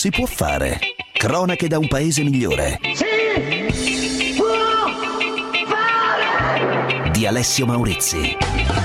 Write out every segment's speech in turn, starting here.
si può fare. Cronache da un paese migliore. Si può fare! Di Alessio Maurizi.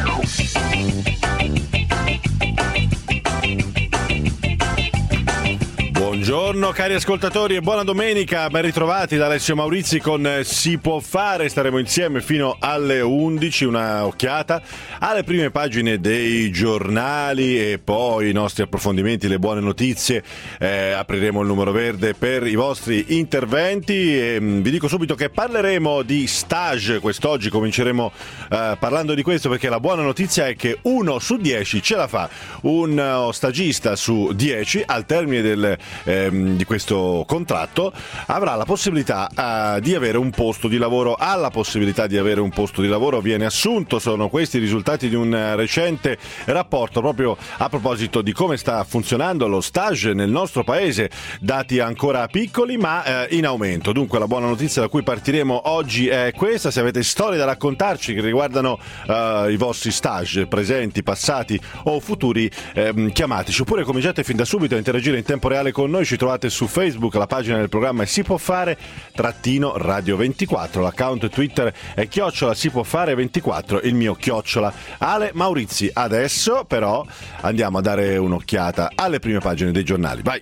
Buongiorno cari ascoltatori e buona domenica, ben ritrovati da Alessio Maurizi con Si può fare, staremo insieme fino alle 11, una occhiata alle prime pagine dei giornali e poi i nostri approfondimenti, le buone notizie, apriremo il numero verde per i vostri interventi e vi dico subito che parleremo di stage quest'oggi, cominceremo parlando di questo perché la buona notizia è che 1 su 10 ce la fa, un stagista su 10 al termine di questo contratto avrà la possibilità di avere un posto di lavoro, viene assunto. Sono questi i risultati di un recente rapporto proprio a proposito di come sta funzionando lo stage nel nostro paese, dati ancora piccoli ma in aumento. Dunque la buona notizia da cui partiremo oggi è questa: se avete storie da raccontarci che riguardano i vostri stage presenti, passati o futuri, chiamateci, oppure cominciate fin da subito a interagire in tempo reale con noi. Ci trovate su Facebook, la pagina del programma è Si può fare _Radio 24, l'account Twitter è @ Si può fare 24, il mio @ Ale Maurizi. Adesso però andiamo a dare un'occhiata alle prime pagine dei giornali. Vai!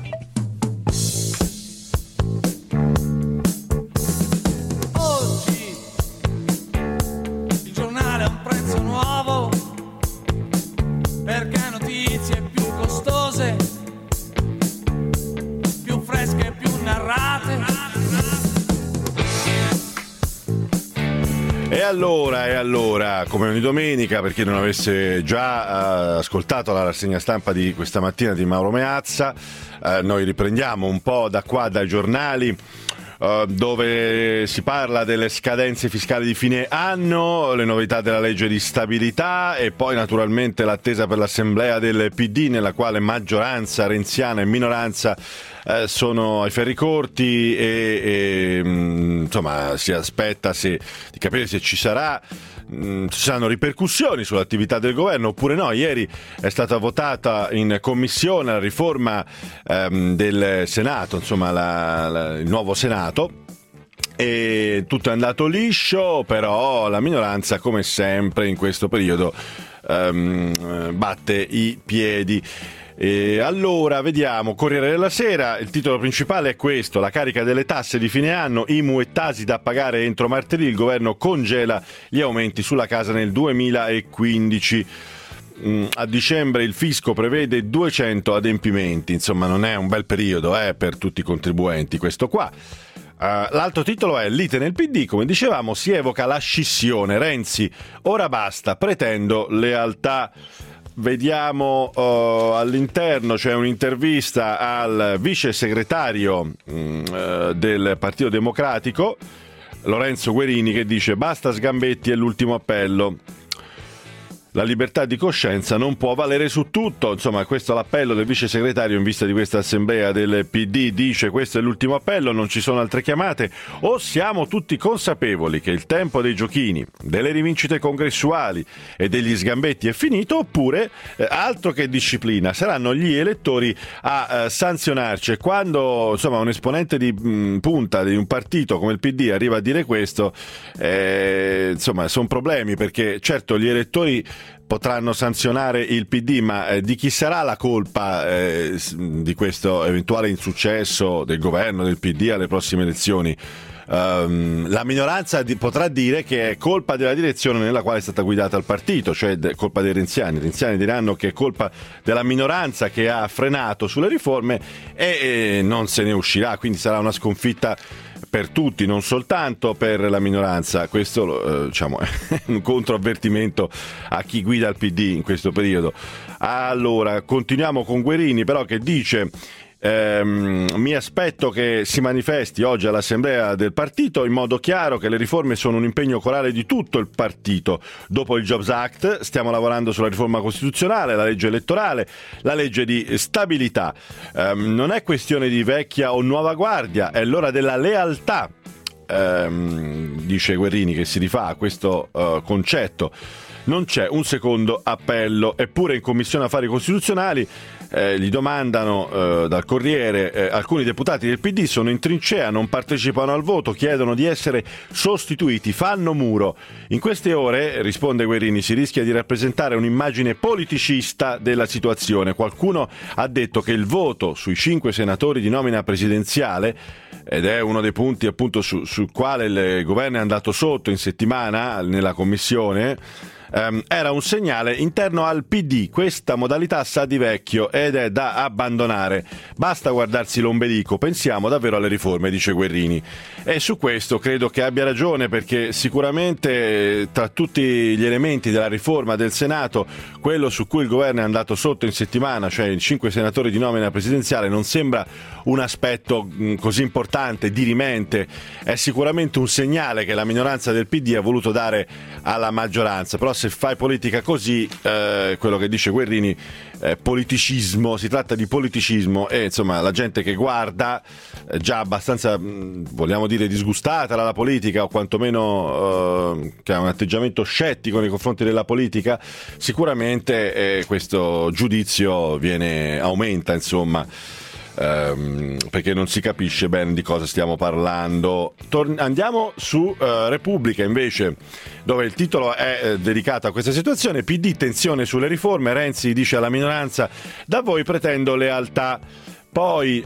Oggi il giornale ha un prezzo nuovo perché notizie più costose, più fresche, più narrate. E allora, come ogni domenica, per chi non avesse già ascoltato la rassegna stampa di questa mattina di Mauro Meazza, noi riprendiamo un po' da qua, dai giornali, dove si parla delle scadenze fiscali di fine anno, le novità della legge di stabilità e poi naturalmente l'attesa per l'assemblea del PD, nella quale maggioranza renziana e minoranza sono ai ferri corti e insomma si aspetta di capire se ci saranno ripercussioni sull'attività del governo oppure no. Ieri è stata votata in commissione la riforma del Senato, insomma il nuovo Senato, e tutto è andato liscio, però la minoranza, come sempre in questo periodo, batte i piedi. E allora vediamo, Corriere della Sera, il titolo principale è questo: la carica delle tasse di fine anno, IMU e Tasi da pagare entro martedì, il governo congela gli aumenti sulla casa nel 2015. A dicembre il fisco prevede 200 adempimenti, insomma non è un bel periodo per tutti i contribuenti questo qua. L'altro titolo è lite nel PD, come dicevamo, si evoca la scissione, Renzi ora basta, pretendo lealtà. Vediamo all'interno c'è un'intervista al vice segretario del Partito Democratico, Lorenzo Guerini, che dice basta sgambetti, è l'ultimo appello. La libertà di coscienza non può valere su tutto, insomma questo è l'appello del vice segretario in vista di questa assemblea del PD. Dice questo è l'ultimo appello, non ci sono altre chiamate, o siamo tutti consapevoli che il tempo dei giochini, delle rivincite congressuali e degli sgambetti è finito, oppure altro che disciplina, saranno gli elettori a sanzionarci. E quando insomma un esponente di punta di un partito come il PD arriva a dire questo, insomma sono problemi, perché certo gli elettori potranno sanzionare il PD, ma di chi sarà la colpa di questo eventuale insuccesso del governo del PD alle prossime elezioni? La minoranza potrà dire che è colpa della direzione nella quale è stata guidata il partito, cioè colpa dei renziani. I renziani diranno che è colpa della minoranza che ha frenato sulle riforme e non se ne uscirà, quindi sarà una sconfitta per tutti, non soltanto per la minoranza. Questo diciamo è un controavvertimento a chi guida il PD in questo periodo. Allora, continuiamo con Guerini però, che dice mi aspetto che si manifesti oggi all'assemblea del partito in modo chiaro che le riforme sono un impegno corale di tutto il partito. Dopo il Jobs Act stiamo lavorando sulla riforma costituzionale, la legge elettorale, la legge di stabilità. Non è questione di vecchia o nuova guardia, è l'ora della lealtà, dice Guerini, che si rifà a questo concetto. Non c'è un secondo appello. Eppure in Commissione Affari Costituzionali Gli domandano dal Corriere, alcuni deputati del PD sono in trincea, non partecipano al voto, chiedono di essere sostituiti, fanno muro. In queste ore, risponde Guerrini, si rischia di rappresentare un'immagine politicista della situazione. Qualcuno ha detto che il voto sui 5 senatori di nomina presidenziale, ed è uno dei punti appunto sul quale il governo è andato sotto in settimana nella commissione, era un segnale interno al PD. Questa modalità sa di vecchio ed è da abbandonare. Basta guardarsi l'ombelico, pensiamo davvero alle riforme, dice Guerrini. E su questo credo che abbia ragione, perché sicuramente tra tutti gli elementi della riforma del Senato, quello su cui il governo è andato sotto in settimana, cioè i 5 senatori di nomina presidenziale, non sembra un aspetto così importante, dirimente. È sicuramente un segnale che la minoranza del PD ha voluto dare alla maggioranza, però se fai politica così, quello che dice Guerrini, politicismo, si tratta di politicismo, e insomma la gente che guarda, già abbastanza vogliamo dire disgustata dalla politica, o quantomeno che ha un atteggiamento scettico nei confronti della politica, sicuramente questo giudizio aumenta, insomma. Perché non si capisce bene di cosa stiamo parlando. Andiamo su Repubblica invece, dove il titolo è dedicato a questa situazione. PD, tensione sulle riforme, Renzi dice alla minoranza: da voi pretendo lealtà. Poi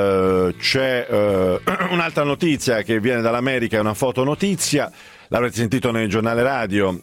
c'è un'altra notizia che viene dall'America, è una fotonotizia, l'avrete sentito nel giornale radio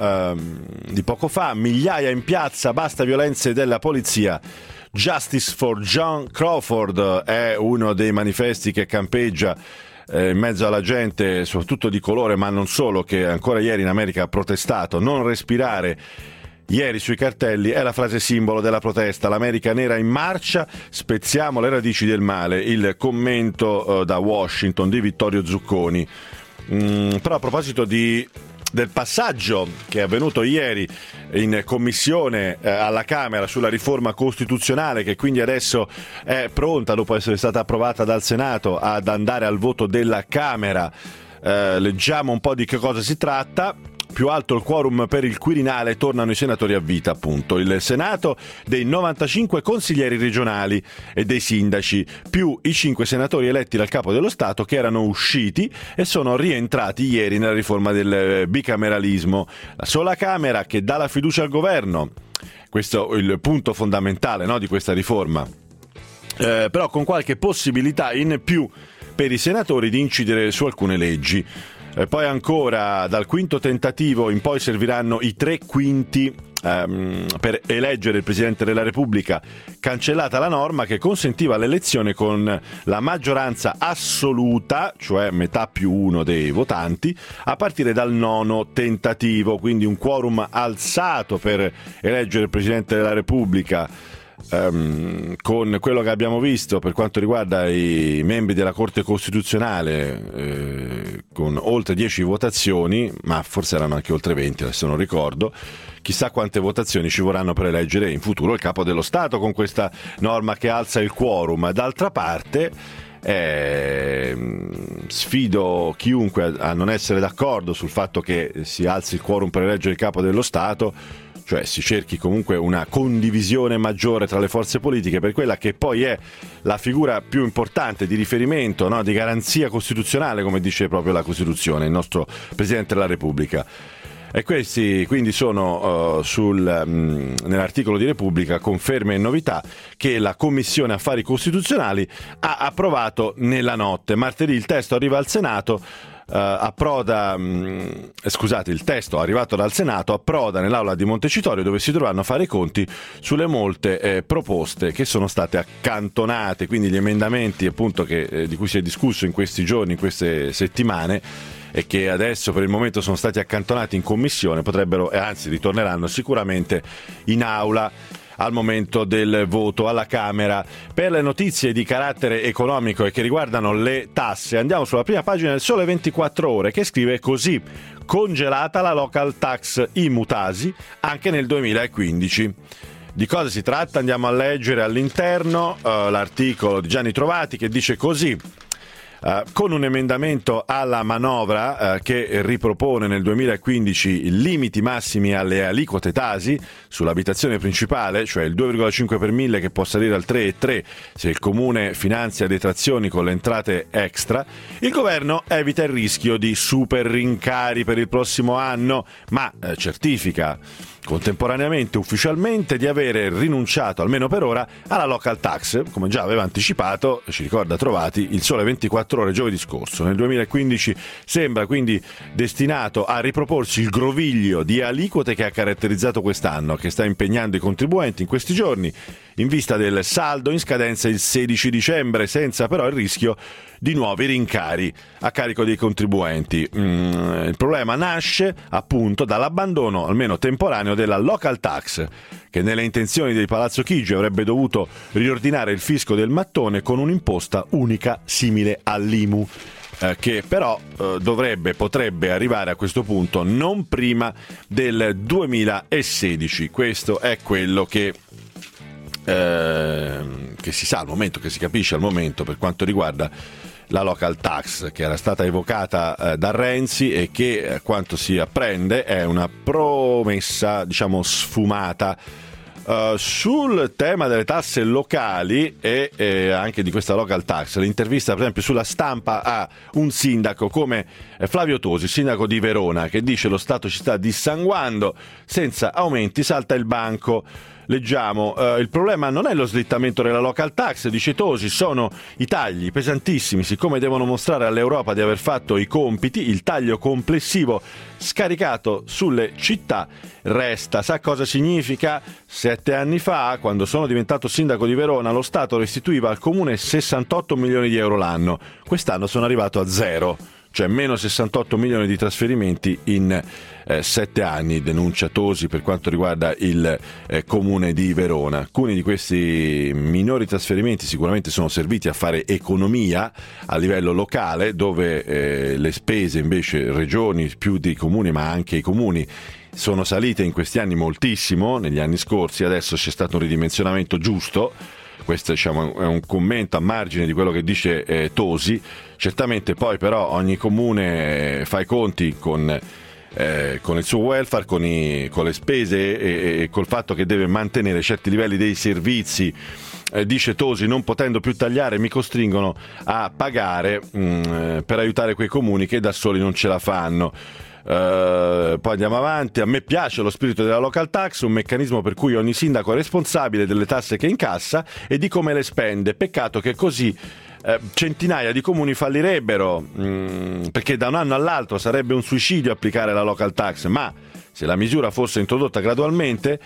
di poco fa. Migliaia in piazza, basta violenze della polizia. Justice for John Crawford è uno dei manifesti che campeggia in mezzo alla gente, soprattutto di colore, ma non solo, che ancora ieri in America ha protestato. Non respirare. Ieri sui cartelli è la frase simbolo della protesta. L'America nera in marcia, spezziamo le radici del male. Il commento da Washington di Vittorio Zucconi. Però a proposito del passaggio che è avvenuto ieri in commissione alla Camera sulla riforma costituzionale, che quindi adesso è pronta, dopo essere stata approvata dal Senato, ad andare al voto della Camera, leggiamo un po' di che cosa si tratta. Più alto il quorum per il Quirinale, tornano i senatori a vita, appunto. Il Senato dei 95 consiglieri regionali e dei sindaci, più i 5 senatori eletti dal Capo dello Stato che erano usciti e sono rientrati ieri nella riforma del bicameralismo. La sola Camera che dà la fiducia al governo, questo è il punto fondamentale, no, di questa riforma, però con qualche possibilità in più per i senatori di incidere su alcune leggi. Poi ancora, dal quinto tentativo in poi serviranno i 3/5 per eleggere il Presidente della Repubblica. Cancellata la norma che consentiva l'elezione con la maggioranza assoluta, cioè metà più uno dei votanti, a partire dal 9° tentativo, quindi un quorum alzato per eleggere il Presidente della Repubblica. Con quello che abbiamo visto per quanto riguarda i membri della Corte Costituzionale, con oltre 10 votazioni, ma forse erano anche oltre 20, adesso non ricordo. Chissà quante votazioni ci vorranno per eleggere in futuro il Capo dello Stato con questa norma che alza il quorum. D'altra parte sfido chiunque a non essere d'accordo sul fatto che si alzi il quorum per eleggere il Capo dello Stato, cioè si cerchi comunque una condivisione maggiore tra le forze politiche per quella che poi è la figura più importante di riferimento, no? Di garanzia costituzionale, come dice proprio la Costituzione, il nostro Presidente della Repubblica. E questi quindi sono nell'articolo di Repubblica conferme e novità che la Commissione Affari Costituzionali ha approvato nella notte. Martedì il testo arriva al Senato. Il testo arrivato dal Senato approda nell'aula di Montecitorio, dove si dovranno fare i conti sulle molte proposte che sono state accantonate, quindi gli emendamenti appunto di cui si è discusso in questi giorni, in queste settimane, e che adesso per il momento sono stati accantonati in commissione, potrebbero, anzi ritorneranno sicuramente in aula al momento del voto alla Camera. Per le notizie di carattere economico e che riguardano le tasse, andiamo sulla prima pagina del Sole 24 Ore, che scrive così: congelata la local tax Imutasi anche nel 2015. Di cosa si tratta? Andiamo a leggere all'interno l'articolo di Gianni Trovati, che dice così: con un emendamento alla manovra che ripropone nel 2015 limiti massimi alle aliquote Tasi sull'abitazione principale, cioè il 2,5 per mille che può salire al 3,3 se il comune finanzia detrazioni con le entrate extra. Il governo evita il rischio di super rincari per il prossimo anno, ma certifica contemporaneamente ufficialmente di avere rinunciato, almeno per ora, alla local tax, come già aveva anticipato, ci ricorda Trovati, il Sole 24 Ore giovedì scorso. Nel 2015 sembra quindi destinato a riproporsi il groviglio di aliquote che ha caratterizzato quest'anno, che sta impegnando i contribuenti in questi giorni in vista del saldo in scadenza il 16 dicembre, senza però il rischio di nuovi rincari a carico dei contribuenti. Il problema nasce appunto dall'abbandono, almeno temporaneo, della local tax, che nelle intenzioni di Palazzo Chigi avrebbe dovuto riordinare il fisco del mattone con un'imposta unica simile all'IMU, che però potrebbe arrivare a questo punto non prima del 2016. Questo è quello che si sa al momento, che si capisce al momento per quanto riguarda la local tax, che era stata evocata da Renzi e che, a quanto si apprende, è una promessa, diciamo, sfumata. Sul tema delle tasse locali e anche di questa local tax, l'intervista per esempio sulla Stampa a un sindaco come Flavio Tosi, sindaco di Verona, che dice: lo Stato ci sta dissanguando, senza aumenti salta il banco. Leggiamo, il problema non è lo slittamento della local tax, dice Tosi, sono i tagli pesantissimi, siccome devono mostrare all'Europa di aver fatto i compiti, il taglio complessivo scaricato sulle città resta. Sa cosa significa? 7 anni fa, quando sono diventato sindaco di Verona, lo Stato restituiva al comune 68 milioni di euro l'anno, quest'anno sono arrivato a zero. Cioè meno 68 milioni di trasferimenti in 7 anni, denuncia Tosi per quanto riguarda il comune di Verona. Alcuni di questi minori trasferimenti sicuramente sono serviti a fare economia a livello locale, dove le spese invece regioni più dei comuni, ma anche i comuni, sono salite in questi anni moltissimo, negli anni scorsi. Adesso c'è stato un ridimensionamento giusto. Questo, diciamo, è un commento a margine di quello che dice Tosi. Certamente poi però ogni comune fa i conti con il suo welfare, con le spese e col fatto che deve mantenere certi livelli dei servizi. Dice Tosi, non potendo più tagliare mi costringono a pagare per aiutare quei comuni che da soli non ce la fanno. Poi andiamo avanti. A me piace lo spirito della local tax, un meccanismo per cui ogni sindaco è responsabile delle tasse che incassa e di come le spende. Peccato che così centinaia di comuni fallirebbero, perché da un anno all'altro sarebbe un suicidio applicare la local tax, ma se la misura fosse introdotta gradualmente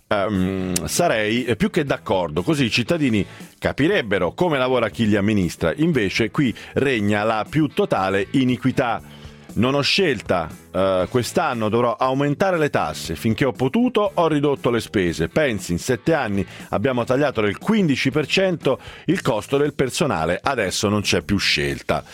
sarei più che d'accordo, così i cittadini capirebbero come lavora chi li amministra. Invece qui regna la più totale iniquità. Non ho scelta, quest'anno dovrò aumentare le tasse, finché ho potuto ho ridotto le spese. Pensi, in 7 anni abbiamo tagliato del 15% il costo del personale, adesso non c'è più scelta.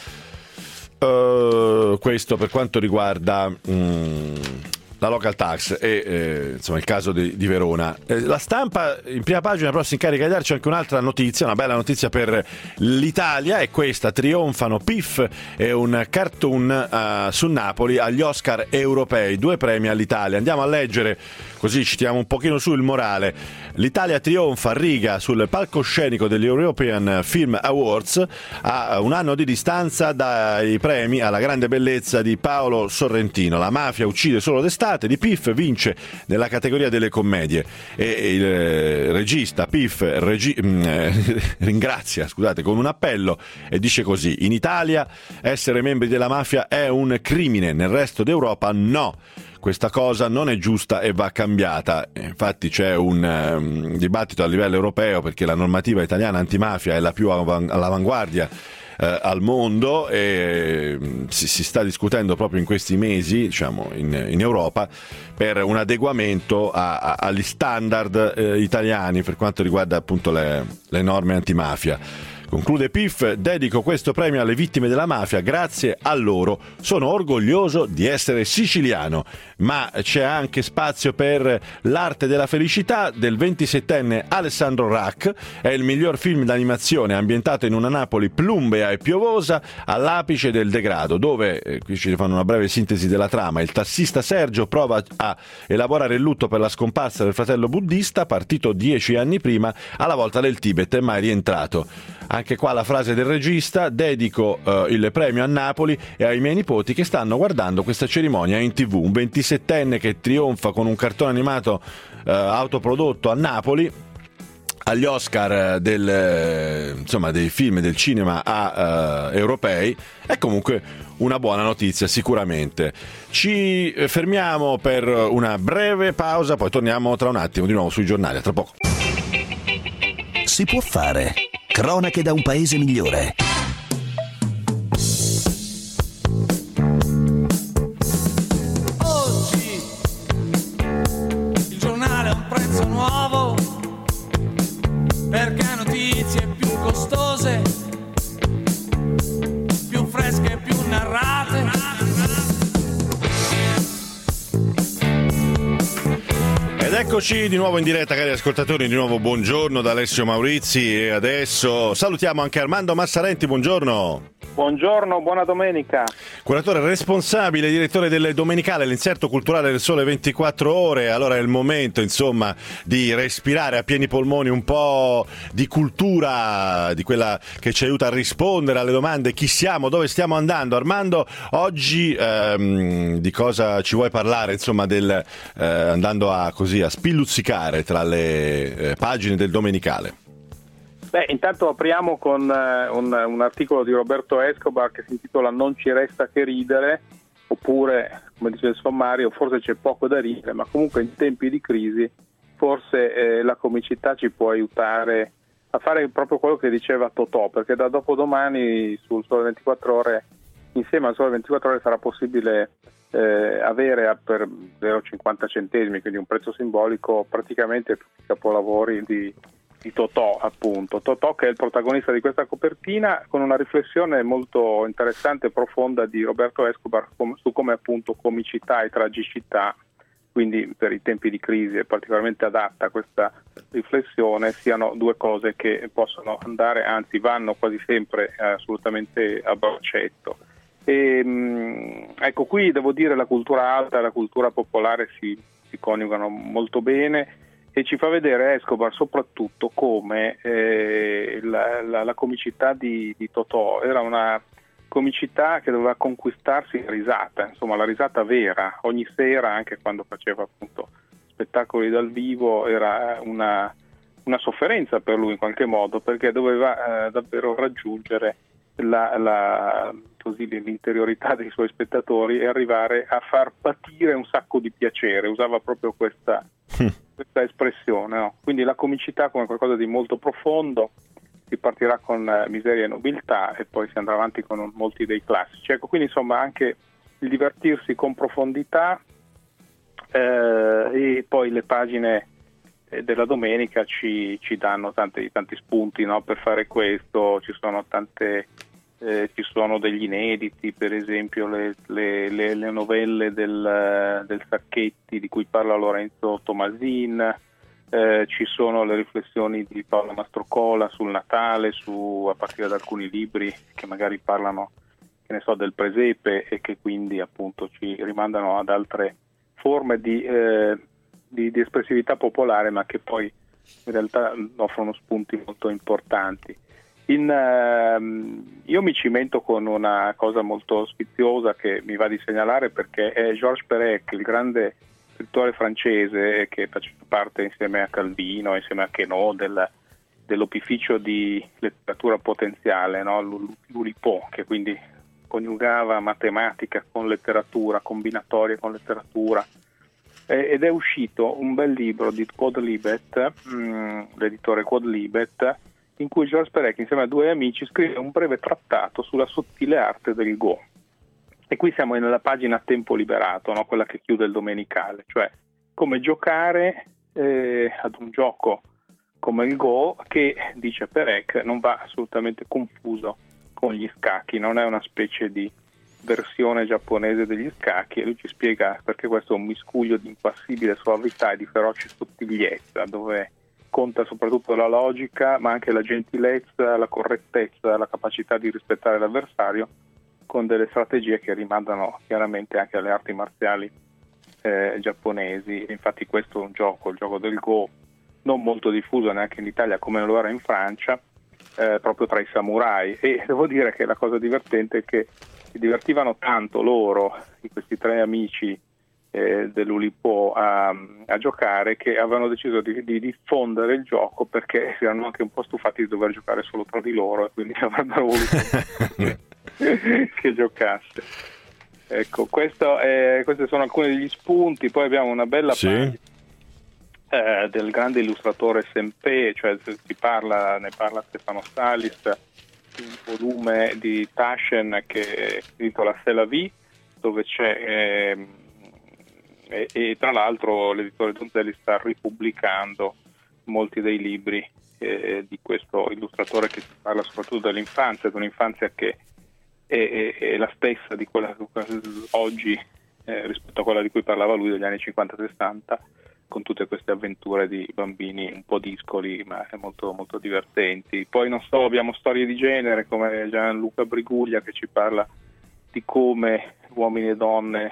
Questo per quanto riguarda la local tax e insomma il caso di Verona. La Stampa in prima pagina però si incarica di darci anche un'altra notizia, una bella notizia per l'Italia, è questa: trionfano Piff e un cartoon su Napoli agli Oscar europei, 2 premi all'Italia. Andiamo a leggere, così ci tiriamo un pochino su il morale. L'Italia trionfa a riga sul palcoscenico degli European Film Awards a un anno di distanza dai premi alla grande bellezza di Paolo Sorrentino. La mafia uccide solo d'estate di Piff vince nella categoria delle commedie e il regista Piff ringrazia con un appello e dice così: in Italia essere membri della mafia è un crimine, nel resto d'Europa no. Questa cosa non è giusta e va cambiata. Infatti c'è un dibattito a livello europeo, perché la normativa italiana antimafia è la più all'avanguardia al mondo e si sta discutendo proprio in questi mesi, diciamo, in Europa per un adeguamento agli standard italiani per quanto riguarda appunto le norme antimafia. Conclude Piff: dedico questo premio alle vittime della mafia, grazie a loro sono orgoglioso di essere siciliano. Ma c'è anche spazio per L'arte della felicità del 27enne Alessandro Rack. È il miglior film d'animazione ambientato in una Napoli plumbea e piovosa all'apice del degrado, dove, qui ci fanno una breve sintesi della trama, il tassista Sergio prova a elaborare il lutto per la scomparsa del fratello buddista, partito 10 anni prima alla volta del Tibet e mai rientrato. Anche qua la frase del regista: dedico il premio a Napoli e ai miei nipoti che stanno guardando questa cerimonia in TV. Un 27enne che trionfa con un cartone animato autoprodotto a Napoli agli Oscar dei film del cinema europei è comunque una buona notizia sicuramente. Ci fermiamo per una breve pausa, poi torniamo tra un attimo di nuovo sui giornali. A tra poco. Si può fare. Cronache da un paese migliore. Oggi il giornale ha un prezzo nuovo, perché notizie più costose, più fresche, più narrate. Ed eccoci di nuovo in diretta, cari ascoltatori, di nuovo buongiorno da Alessio Maurizi e adesso salutiamo anche Armando Massarenti, buongiorno. Buongiorno, buona domenica. Curatore responsabile, direttore del Domenicale, l'inserto culturale del Sole 24 Ore. Allora è il momento, insomma, di respirare a pieni polmoni un po' di cultura, di quella che ci aiuta a rispondere alle domande: chi siamo, dove stiamo andando. Armando, oggi di cosa ci vuoi parlare, insomma, andando a spilluzzicare tra le pagine del Domenicale? Beh, intanto apriamo con un articolo di Roberto Escobar che si intitola "Non ci resta che ridere", oppure, come dice il sommario, forse c'è poco da ridere, ma comunque in tempi di crisi forse la comicità ci può aiutare a fare proprio quello che diceva Totò, perché da dopodomani sul Sole 24 Ore, insieme al Sole 24 Ore, sarà possibile avere per 0,50 centesimi, quindi un prezzo simbolico, praticamente tutti i capolavori di Totò, appunto. Totò, che è il protagonista di questa copertina, con una riflessione molto interessante e profonda di Roberto Escobar su come appunto comicità e tragicità, quindi per i tempi di crisi è particolarmente adatta a questa riflessione, siano due cose che possono andare, anzi vanno quasi sempre assolutamente a braccetto. Ecco, qui devo dire la cultura alta e la cultura popolare si coniugano molto bene, e ci fa vedere Escobar soprattutto come la comicità di Totò era una comicità che doveva conquistarsi la risata, insomma la risata vera. Ogni sera, anche quando faceva appunto spettacoli dal vivo, era una sofferenza per lui in qualche modo, perché doveva davvero raggiungere l'interiorità dei suoi spettatori e arrivare a far patire un sacco di piacere. Usava proprio questa espressione, no? Quindi la comicità come qualcosa di molto profondo. Si partirà con Miseria e nobiltà e poi si andrà avanti con molti dei classici. Ecco, quindi insomma anche il divertirsi con profondità, e poi le pagine della domenica ci danno tanti spunti, no, per fare questo. Ci sono degli inediti, per esempio le novelle del Sacchetti, di cui parla Lorenzo Tomasin. Ci sono le riflessioni di Paolo Mastrocola sul Natale, a partire da alcuni libri che magari parlano, che ne so, del presepe, e che quindi appunto ci rimandano ad altre forme di espressività popolare, ma che poi in realtà offrono spunti molto importanti. Io mi cimento con una cosa molto sfiziosa che mi va di segnalare, perché è Georges Perec, il grande scrittore francese che faceva parte, insieme a Calvino, insieme a Queneau, dell'opificio di letteratura potenziale, no? L'Oulipo, che quindi coniugava matematica con letteratura, combinatoria con letteratura, ed è uscito un bel libro di Quodlibet, l'editore Quodlibet, in cui Georges Perec insieme a due amici scrive un breve trattato sulla sottile arte del Go. E qui siamo nella pagina Tempo Liberato, no? Quella che chiude il Domenicale, cioè come giocare ad un gioco come il Go, che, dice Perec, non va assolutamente confuso con gli scacchi, non è una specie di versione giapponese degli scacchi, e lui ci spiega perché questo è un miscuglio di impassibile suavità e di feroce sottigliezza, dove conta soprattutto la logica, ma anche la gentilezza, la correttezza, la capacità di rispettare l'avversario, con delle strategie che rimandano chiaramente anche alle arti marziali giapponesi. Infatti questo è un gioco, il gioco del Go, non molto diffuso neanche in Italia come lo era in Francia, proprio tra i samurai, e devo dire che la cosa divertente è che si divertivano tanto loro, questi tre amici dell'Ulipo, a giocare, che avevano deciso di diffondere il gioco, perché si erano anche un po' stufati di dover giocare solo tra di loro, e quindi avrebbero voluto che giocasse. Ecco, questi sono alcuni degli spunti. Poi abbiamo una bella pagina del grande illustratore Senpei, cioè ne parla Stefano Salis, un volume di Taschen che si intitola C'est la vie, dove c'è e tra l'altro l'editore Donzelli sta ripubblicando molti dei libri di questo illustratore, che si parla soprattutto dell'infanzia, di un'infanzia che è la stessa di quella oggi rispetto a quella di cui parlava lui, degli anni 50-60, con tutte queste avventure di bambini un po' discoli, ma molto, molto divertenti. Poi abbiamo storie di genere come Gianluca Briguglia, che ci parla di come uomini e donne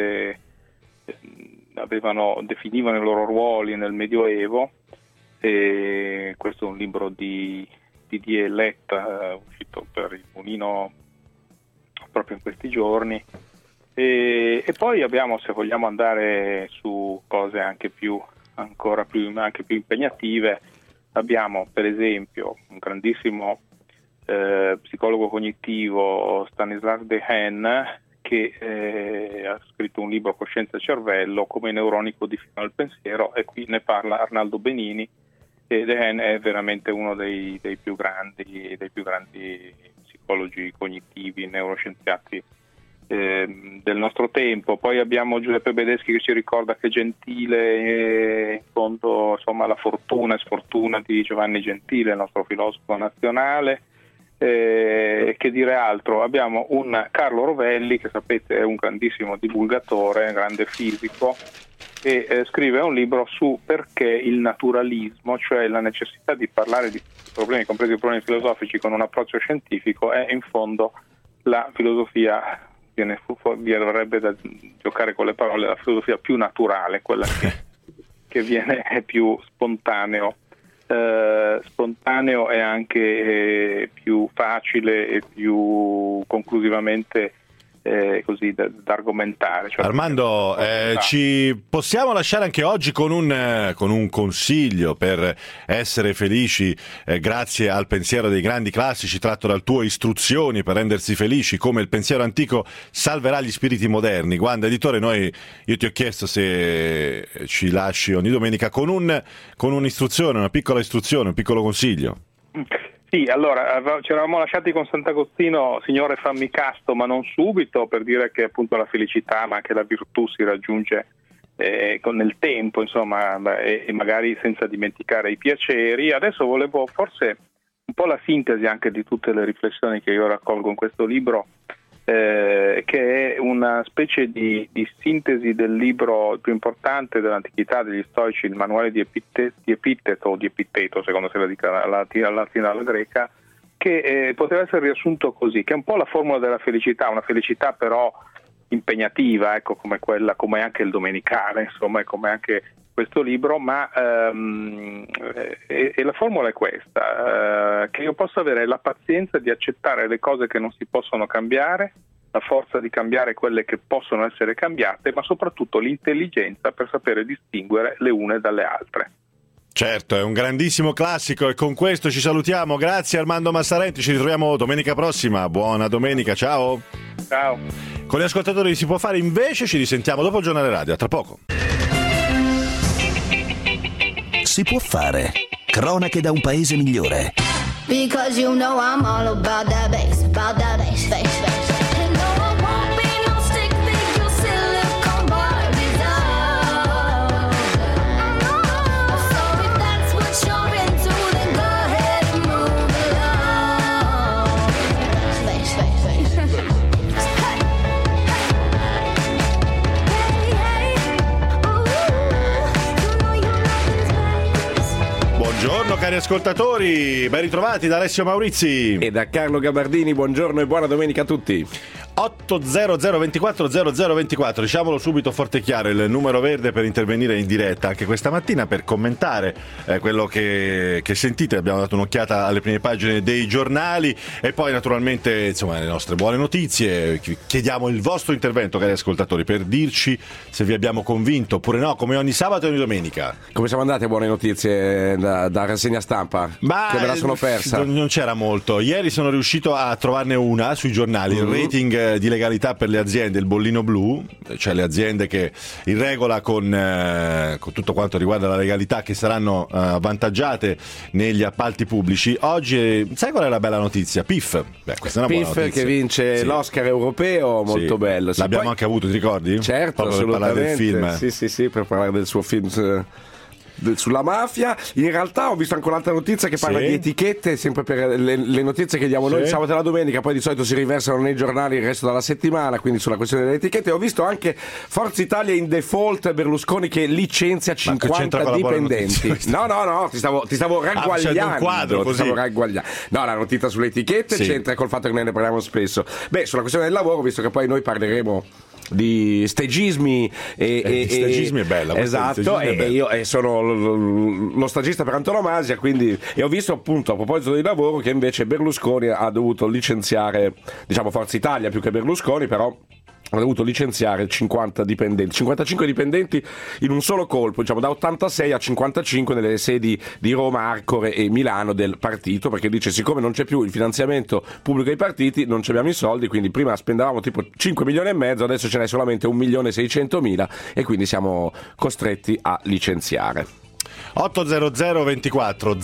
definivano i loro ruoli nel Medioevo, e questo è un libro di Didier Letta, uscito per il Mulino proprio in questi giorni. E poi abbiamo, se vogliamo andare su cose anche più impegnative, abbiamo per esempio un grandissimo psicologo cognitivo, Stanislas Dehaene, che ha scritto un libro, Coscienza e cervello, come i neuroni codificano il pensiero, e qui ne parla Arnaldo Benini, e Dehaene è veramente uno dei più grandi psicologi cognitivi, neuroscienziati del nostro tempo. Poi abbiamo Giuseppe Bedeschi, che ci ricorda che Gentile, in fondo, insomma, la fortuna e sfortuna di Giovanni Gentile, il nostro filosofo nazionale. Che dire altro? Abbiamo un Carlo Rovelli, che sapete è un grandissimo divulgatore, un grande fisico, e scrive un libro su perché il naturalismo, cioè la necessità di parlare di problemi, compresi i problemi filosofici, con un approccio scientifico, è in fondo la filosofia, verrebbe da giocare con le parole, la filosofia più naturale, quella che viene più spontaneo e anche più facile e più conclusivamente così da argomentare. Cioè, Armando, ci possiamo lasciare anche oggi con un consiglio per essere felici, grazie al pensiero dei grandi classici, tratto dal tuo Istruzioni per rendersi felici, come il pensiero antico salverà gli spiriti moderni. Guarda, editore, io ti ho chiesto se ci lasci ogni domenica con un'istruzione, una piccola istruzione, un piccolo consiglio. Sì, allora ci eravamo lasciati con Sant'Agostino, Signore fammi casto ma non subito, per dire che appunto la felicità, ma anche la virtù si raggiunge nel tempo, insomma, e magari senza dimenticare i piaceri. Adesso volevo forse un po' la sintesi anche di tutte le riflessioni che io raccolgo in questo libro, che è una specie di sintesi del libro più importante dell'antichità degli stoici, il manuale di Epitteto, o di Epitteto, secondo se la dica alla latina o alla greca, che poteva essere riassunto così, che è un po' la formula della felicità, una felicità però impegnativa, ecco, come quella, come anche il Domenicale, insomma, e come anche questo libro, ma e la formula è questa, che io possa avere la pazienza di accettare le cose che non si possono cambiare, la forza di cambiare quelle che possono essere cambiate, ma soprattutto l'intelligenza per sapere distinguere le une dalle altre. Certo, è un grandissimo classico, e con questo ci salutiamo. Grazie Armando Massarenti, ci ritroviamo domenica prossima. Buona domenica, ciao. Ciao. Con gli ascoltatori Si può fare, invece ci risentiamo dopo il giornale radio, a tra poco. Si può fare. Cronache da un paese migliore. Because you know I'm all about that bass, bass, bass. And no, I won't be no stick figure, silicone Barbie doll. So if that's what you're into, cari ascoltatori, ben ritrovati da Alessio Maurizi e da Carlo Gabardini. Buongiorno e buona domenica a tutti. 800 24 0024, diciamolo subito forte e chiaro, il numero verde per intervenire in diretta anche questa mattina per commentare quello che sentite. Abbiamo dato un'occhiata alle prime pagine dei giornali e poi naturalmente insomma le nostre buone notizie. Chiediamo il vostro intervento, cari ascoltatori, per dirci se vi abbiamo convinto oppure no, come ogni sabato e ogni domenica. Come siamo andate a buone notizie da rassegna stampa? Che me la sono persa. Non c'era molto. Ieri sono riuscito a trovarne una sui giornali, il rating di legalità per le aziende, il bollino blu, cioè le aziende che in regola con tutto quanto riguarda la legalità, che saranno avvantaggiate negli appalti pubblici. Oggi sai qual è la bella notizia? PIF. Questa è una buona notizia. Che vince l'Oscar europeo, molto bello. L'abbiamo anche avuto, ti ricordi? Certo, proprio per parlare del film. Sì, per parlare del suo film sulla mafia. In realtà ho visto anche un'altra notizia che parla di etichette, sempre per le notizie che diamo noi il sabato e la domenica, poi di solito si riversano nei giornali il resto della settimana, quindi sulla questione delle etichette. Ho visto anche Forza Italia in default, Berlusconi che licenzia 50 dipendenti. No, ti stavo ragguagliando. Un quadro, così. No, la notizia sulle etichette c'entra col fatto che noi ne parliamo spesso. Sulla questione del lavoro, visto che poi noi parleremo di stagismi stagismi è bella, esatto, e io sono lo stagista per antonomasia, quindi ho visto appunto a proposito di lavoro che invece Berlusconi ha dovuto licenziare, diciamo Forza Italia più che Berlusconi, però ha dovuto licenziare 55 dipendenti in un solo colpo, diciamo da 86 a 55 nelle sedi di Roma, Arcore e Milano del partito, perché dice siccome non c'è più il finanziamento pubblico ai partiti non abbiamo i soldi, quindi prima spendavamo tipo 5 milioni e mezzo, adesso ce n'è solamente 1.600.000 e quindi siamo costretti a licenziare. 800 24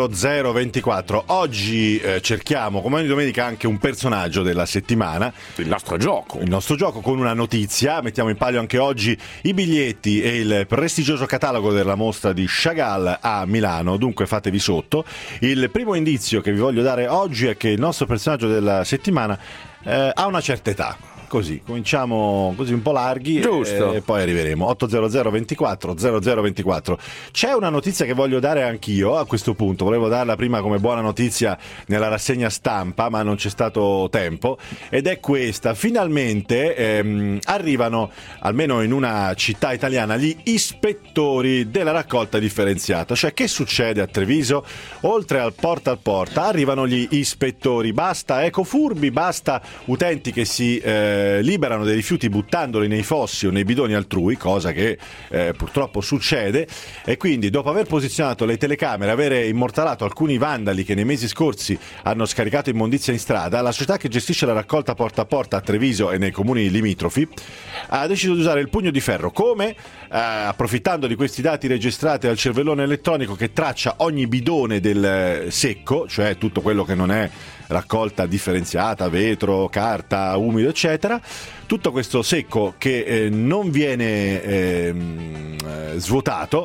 0024. Oggi cerchiamo come ogni domenica anche un personaggio della settimana, il nostro gioco con una notizia. Mettiamo in palio anche oggi i biglietti e il prestigioso catalogo della mostra di Chagall a Milano, dunque fatevi sotto. Il primo indizio che vi voglio dare oggi è che il nostro personaggio della settimana ha una certa età. Così, cominciamo così un po' larghi e poi arriveremo. 800 24 0024. C'è una notizia che voglio dare anch'io a questo punto, volevo darla prima come buona notizia nella rassegna stampa, ma non c'è stato tempo, ed è questa: finalmente arrivano, almeno in una città italiana, gli ispettori della raccolta differenziata. Cioè, che succede a Treviso? Oltre al porta arrivano gli ispettori, basta ecofurbi, basta utenti che si liberano dei rifiuti buttandoli nei fossi o nei bidoni altrui, cosa che purtroppo succede, e quindi dopo aver posizionato le telecamere, avere immortalato alcuni vandali che nei mesi scorsi hanno scaricato immondizia in strada, la società che gestisce la raccolta porta a porta a Treviso e nei comuni limitrofi ha deciso di usare il pugno di ferro. Come? Approfittando di questi dati registrati al cervellone elettronico che traccia ogni bidone del secco, cioè tutto quello che non è raccolta differenziata, vetro, carta, umido, eccetera. Tutto questo secco che non viene svuotato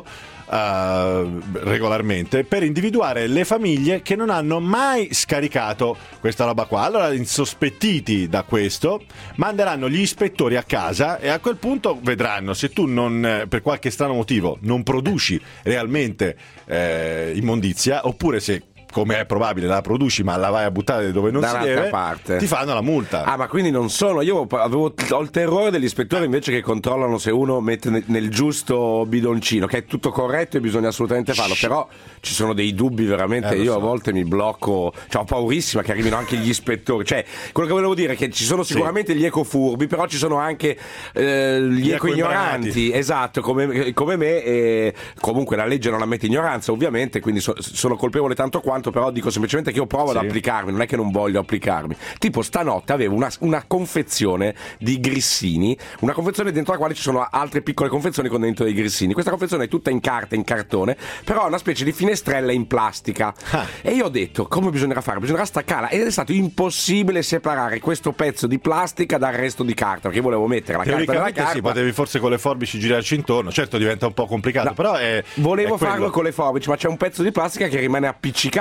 regolarmente, per individuare le famiglie che non hanno mai scaricato questa roba qua. Allora, insospettiti da questo, manderanno gli ispettori a casa e a quel punto vedranno se tu non, per qualche strano motivo, non produci realmente immondizia, oppure se, come è probabile, la produci ma la vai a buttare dove non si deve, ti fanno la multa. Ma quindi non sono, io ho il terrore degli ispettori invece che controllano se uno mette nel giusto bidoncino, che è tutto corretto e bisogna assolutamente farlo, però ci sono dei dubbi veramente, io a volte mi blocco, cioè ho paurissima che arrivino anche gli ispettori. Cioè, quello che volevo dire è che ci sono sicuramente gli ecofurbi, però ci sono anche gli eco-ignoranti, esatto, come me, e comunque la legge non ammette ignoranza ovviamente, quindi sono colpevole tanto quanto, però dico semplicemente che io provo ad applicarmi, non è che non voglio applicarmi. Tipo stanotte avevo una confezione di grissini, una confezione dentro la quale ci sono altre piccole confezioni con dentro dei grissini. Questa confezione è tutta in carta, in cartone, però ha una specie di finestrella in plastica. E io ho detto, come bisognerà fare? Bisognerà staccarla, ed è stato impossibile separare questo pezzo di plastica dal resto di carta, perché io volevo mettere la carta nella carta. Sì, potevi forse con le forbici girarci intorno, certo diventa un po' complicato, però volevo farlo con le forbici, ma c'è un pezzo di plastica che rimane appiccicato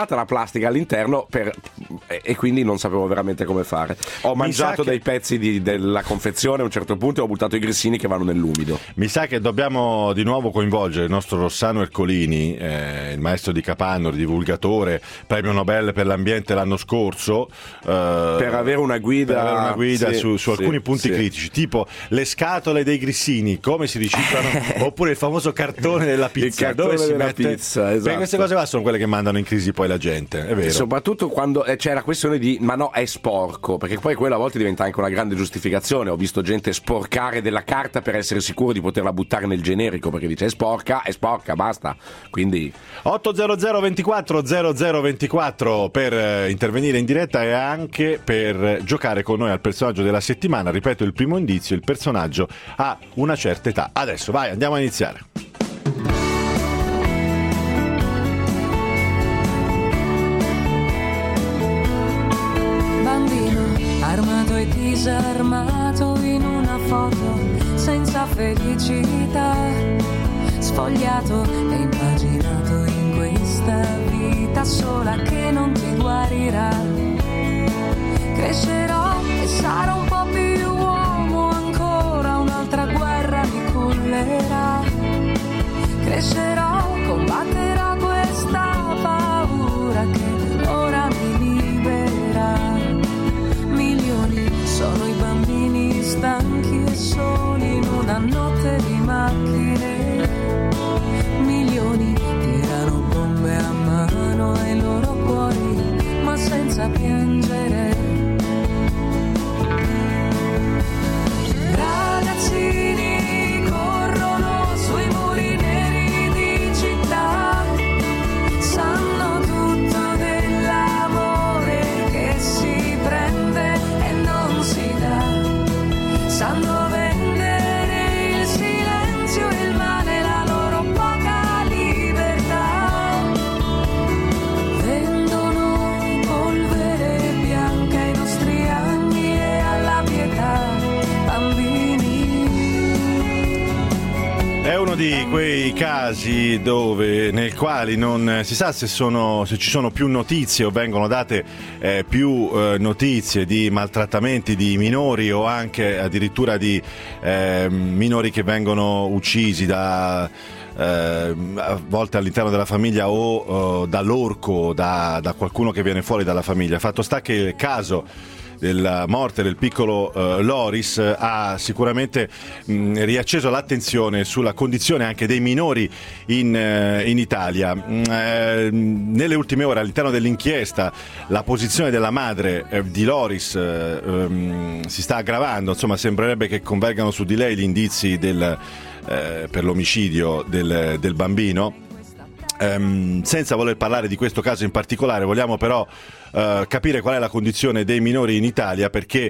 incollata la plastica all'interno e quindi non sapevo veramente come fare. Ho mangiato dei pezzi della confezione a un certo punto e ho buttato i grissini che vanno nell'umido. Mi sa che dobbiamo di nuovo coinvolgere il nostro Rossano Ercolini, il maestro di Capanno, il divulgatore, premio Nobel per l'ambiente l'anno scorso, per avere una guida, su alcuni punti critici, tipo le scatole dei grissini, come si riciclano, oppure il famoso cartone della pizza, dove si mette pizza, esatto. Perché queste cose qua sono quelle che mandano in crisi poi la gente, è vero. Soprattutto quando c'è la questione di ma no, è sporco, perché poi quella a volte diventa anche una grande giustificazione. Ho visto gente sporcare della carta per essere sicuro di poterla buttare nel generico, perché dice è sporca, basta. Quindi 800 24 0024 per intervenire in diretta e anche per giocare con noi al personaggio della settimana. Ripeto, il primo indizio: il personaggio ha una certa età. Adesso vai, andiamo a iniziare. Armato e disarmato in una foto senza felicità, sfogliato e impaginato in questa vita sola che non ti guarirà. Crescerò e sarò un po' più uomo ancora, un'altra guerra mi cullerà. Crescerò, combatterò questa paura che ora mi libera. Sono i bambini stanchi e soli in una notte di macchine. Milioni tirano bombe a mano ai loro cuori, ma senza piangere. Ragazzini corrono sui muri neri di città, sanno tutto dell'amore che si prende e non si dà, sanno vendere il silenzio e il male, la loro poca libertà. Vendono polvere bianca ai nostri anni e alla pietà, bambini. È uno di quei casi nei quali non si sa se ci sono più notizie o vengono date più notizie di maltrattamenti di minori o anche addirittura di minori che vengono uccisi a volte all'interno della famiglia o dall'orco, da qualcuno che viene fuori dalla famiglia. Fatto sta che il caso della morte del piccolo Loris ha sicuramente riacceso l'attenzione sulla condizione anche dei minori in Italia. Nelle ultime ore all'interno dell'inchiesta la posizione della madre di Loris si sta aggravando, insomma sembrerebbe che convergano su di lei gli indizi per l'omicidio del bambino. Senza voler parlare di questo caso in particolare, vogliamo però capire qual è la condizione dei minori in Italia, perché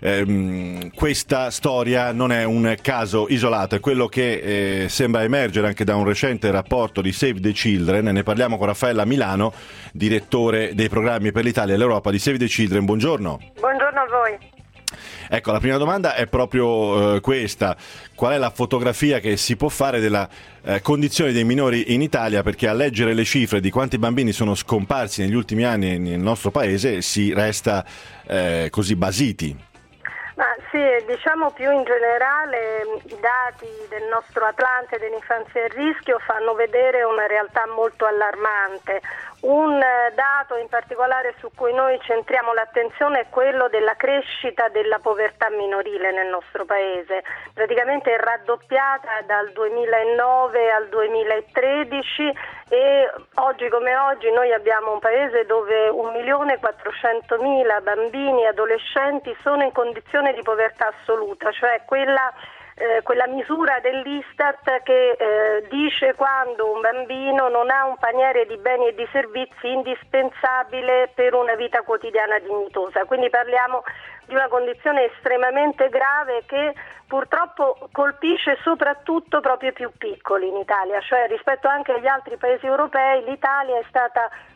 questa storia non è un caso isolato, è quello che sembra emergere anche da un recente rapporto di Save the Children. Ne parliamo con Raffaella Milano, direttore dei programmi per l'Italia e l'Europa di Save the Children. Buongiorno. Buongiorno a voi. Ecco, la prima domanda è proprio questa: qual è la fotografia che si può fare della condizione dei minori in Italia? Perché a leggere le cifre di quanti bambini sono scomparsi negli ultimi anni nel nostro paese si resta così basiti. Ma sì, diciamo più in generale i dati del nostro Atlante dell'infanzia a rischio fanno vedere una realtà molto allarmante. Un dato in particolare su cui noi centriamo l'attenzione è quello della crescita della povertà minorile nel nostro paese. Praticamente è raddoppiata dal 2009 al 2013 e oggi come oggi noi abbiamo un paese dove 1.400.000 bambini e adolescenti sono in condizione di povertà assoluta, cioè quella misura dell'Istat che dice quando un bambino non ha un paniere di beni e di servizi indispensabile per una vita quotidiana dignitosa. Quindi parliamo di una condizione estremamente grave che purtroppo colpisce soprattutto proprio i più piccoli in Italia, cioè rispetto anche agli altri paesi europei l'Italia è stata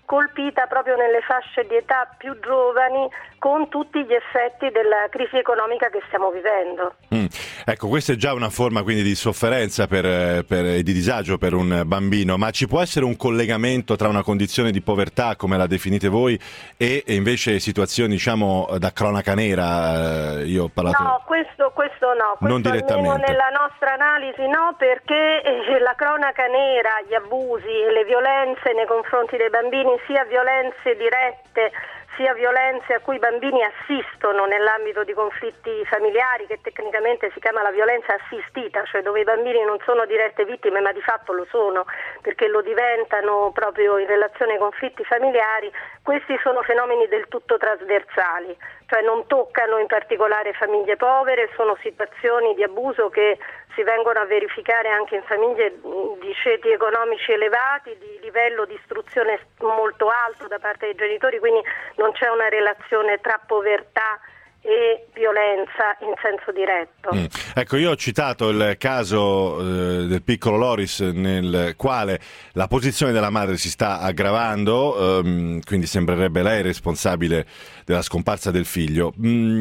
colpita proprio nelle fasce di età più giovani, con tutti gli effetti della crisi economica che stiamo vivendo. Ecco, questa è già una forma quindi di sofferenza e di disagio per un bambino, ma ci può essere un collegamento tra una condizione di povertà, come la definite voi, e invece situazioni, diciamo, da cronaca nera? Io ho parlato... No, questo no, non direttamente. Nella nostra analisi no, perché la cronaca nera, gli abusi e le violenze nei confronti dei bambini, sia violenze dirette sia violenze a cui i bambini assistono nell'ambito di conflitti familiari, che tecnicamente si chiama la violenza assistita, cioè dove i bambini non sono dirette vittime ma di fatto lo sono, perché lo diventano proprio in relazione ai conflitti familiari. Questi sono fenomeni del tutto trasversali, cioè non toccano in particolare famiglie povere, sono situazioni di abuso che si vengono a verificare anche in famiglie di ceti economici elevati, di livello di istruzione molto alto da parte dei genitori, quindi non c'è una relazione tra povertà e violenza in senso diretto. Ecco, io ho citato il caso del piccolo Loris, nel quale la posizione della madre si sta aggravando, quindi sembrerebbe lei responsabile della scomparsa del figlio.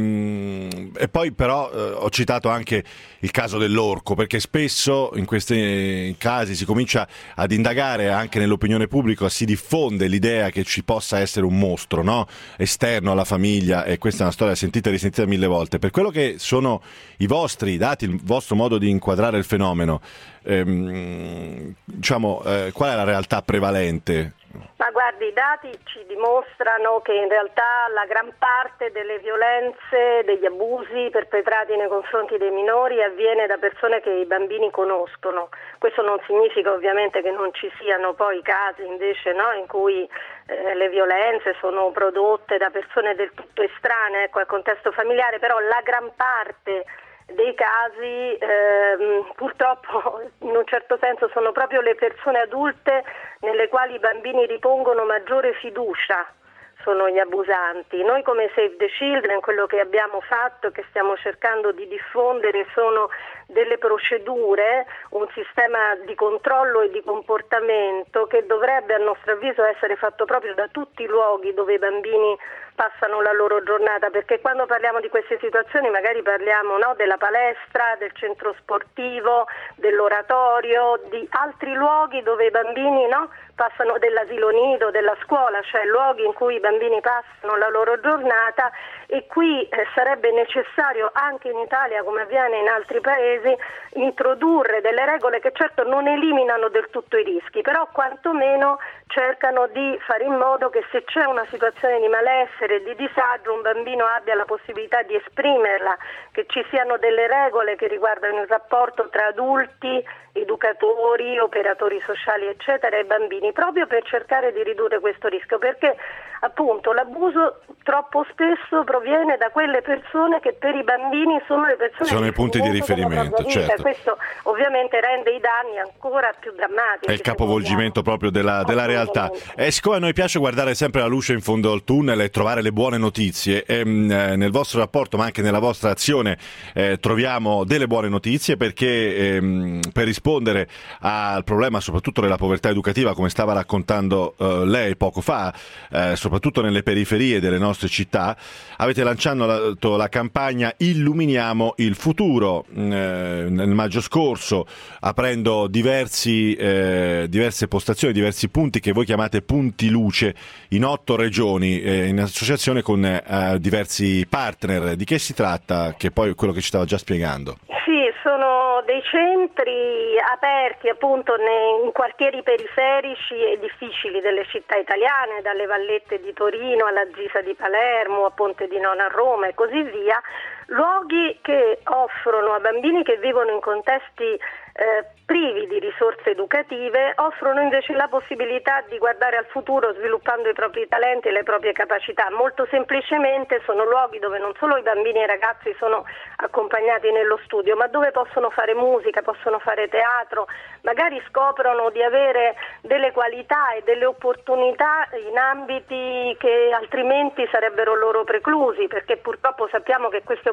E poi però ho citato anche il caso dell'orco, perché spesso in questi casi si comincia ad indagare anche nell'opinione pubblica, si diffonde l'idea che ci possa essere un mostro, no? Esterno alla famiglia, e questa è una storia sentita e risentita 1000 volte. Per quello che sono i vostri dati, il vostro modo di inquadrare il fenomeno, diciamo, qual è la realtà prevalente? Ma guardi, i dati ci dimostrano che in realtà la gran parte delle violenze, degli abusi perpetrati nei confronti dei minori avviene da persone che i bambini conoscono. Questo non significa ovviamente che non ci siano poi casi invece, no, in cui le violenze sono prodotte da persone del tutto estranee, ecco, al contesto familiare, però la gran parte dei casi purtroppo in un certo senso sono proprio le persone adulte nelle quali i bambini ripongono maggiore fiducia, sono gli abusanti. Noi come Save the Children quello che abbiamo fatto, che stiamo cercando di diffondere, sono delle procedure, un sistema di controllo e di comportamento che dovrebbe a nostro avviso essere fatto proprio da tutti i luoghi dove i bambini passano la loro giornata, perché quando parliamo di queste situazioni magari parliamo, no, della palestra, del centro sportivo, dell'oratorio, di altri luoghi dove i bambini, no, passano, dell'asilo nido, della scuola, cioè luoghi in cui i bambini passano la loro giornata. E qui sarebbe necessario anche in Italia, come avviene in altri paesi, introdurre delle regole che certo non eliminano del tutto i rischi, però quantomeno cercano di fare in modo che se c'è una situazione di malessere, di disagio, un bambino abbia la possibilità di esprimerla, che ci siano delle regole che riguardano il rapporto tra adulti, educatori, operatori sociali eccetera e bambini, proprio per cercare di ridurre questo rischio, perché appunto l'abuso troppo spesso proviene da quelle persone che per i bambini sono le persone, sono i punti di riferimento, certo. Questo ovviamente rende i danni ancora più drammatici. È il capovolgimento proprio della realtà. E siccome a noi piace guardare sempre la luce in fondo al tunnel e trovare le buone notizie, nel vostro rapporto ma anche nella vostra azione troviamo delle buone notizie, perché per rispondere al problema soprattutto della povertà educativa, come stava raccontando lei poco fa, soprattutto nelle periferie delle nostre città, avete lanciato la campagna Illuminiamo il futuro nel maggio scorso, aprendo diverse postazioni, diversi punti che voi chiamate punti luce in 8 regioni, in associazione con diversi partner. Di che si tratta? Che poi è quello che ci stava già spiegando. Sì, sono dei centri aperti appunto in quartieri periferici e difficili delle città italiane, dalle Vallette di Torino alla Gisa di Palermo, a Ponte di Nona a Roma e così via, luoghi che offrono a bambini che vivono in contesti privi di risorse educative, offrono invece la possibilità di guardare al futuro sviluppando i propri talenti e le proprie capacità. Molto semplicemente sono luoghi dove non solo i bambini e i ragazzi sono accompagnati nello studio, ma dove possono fare musica, possono fare teatro, magari scoprono di avere delle qualità e delle opportunità in ambiti che altrimenti sarebbero loro preclusi, perché purtroppo sappiamo che queste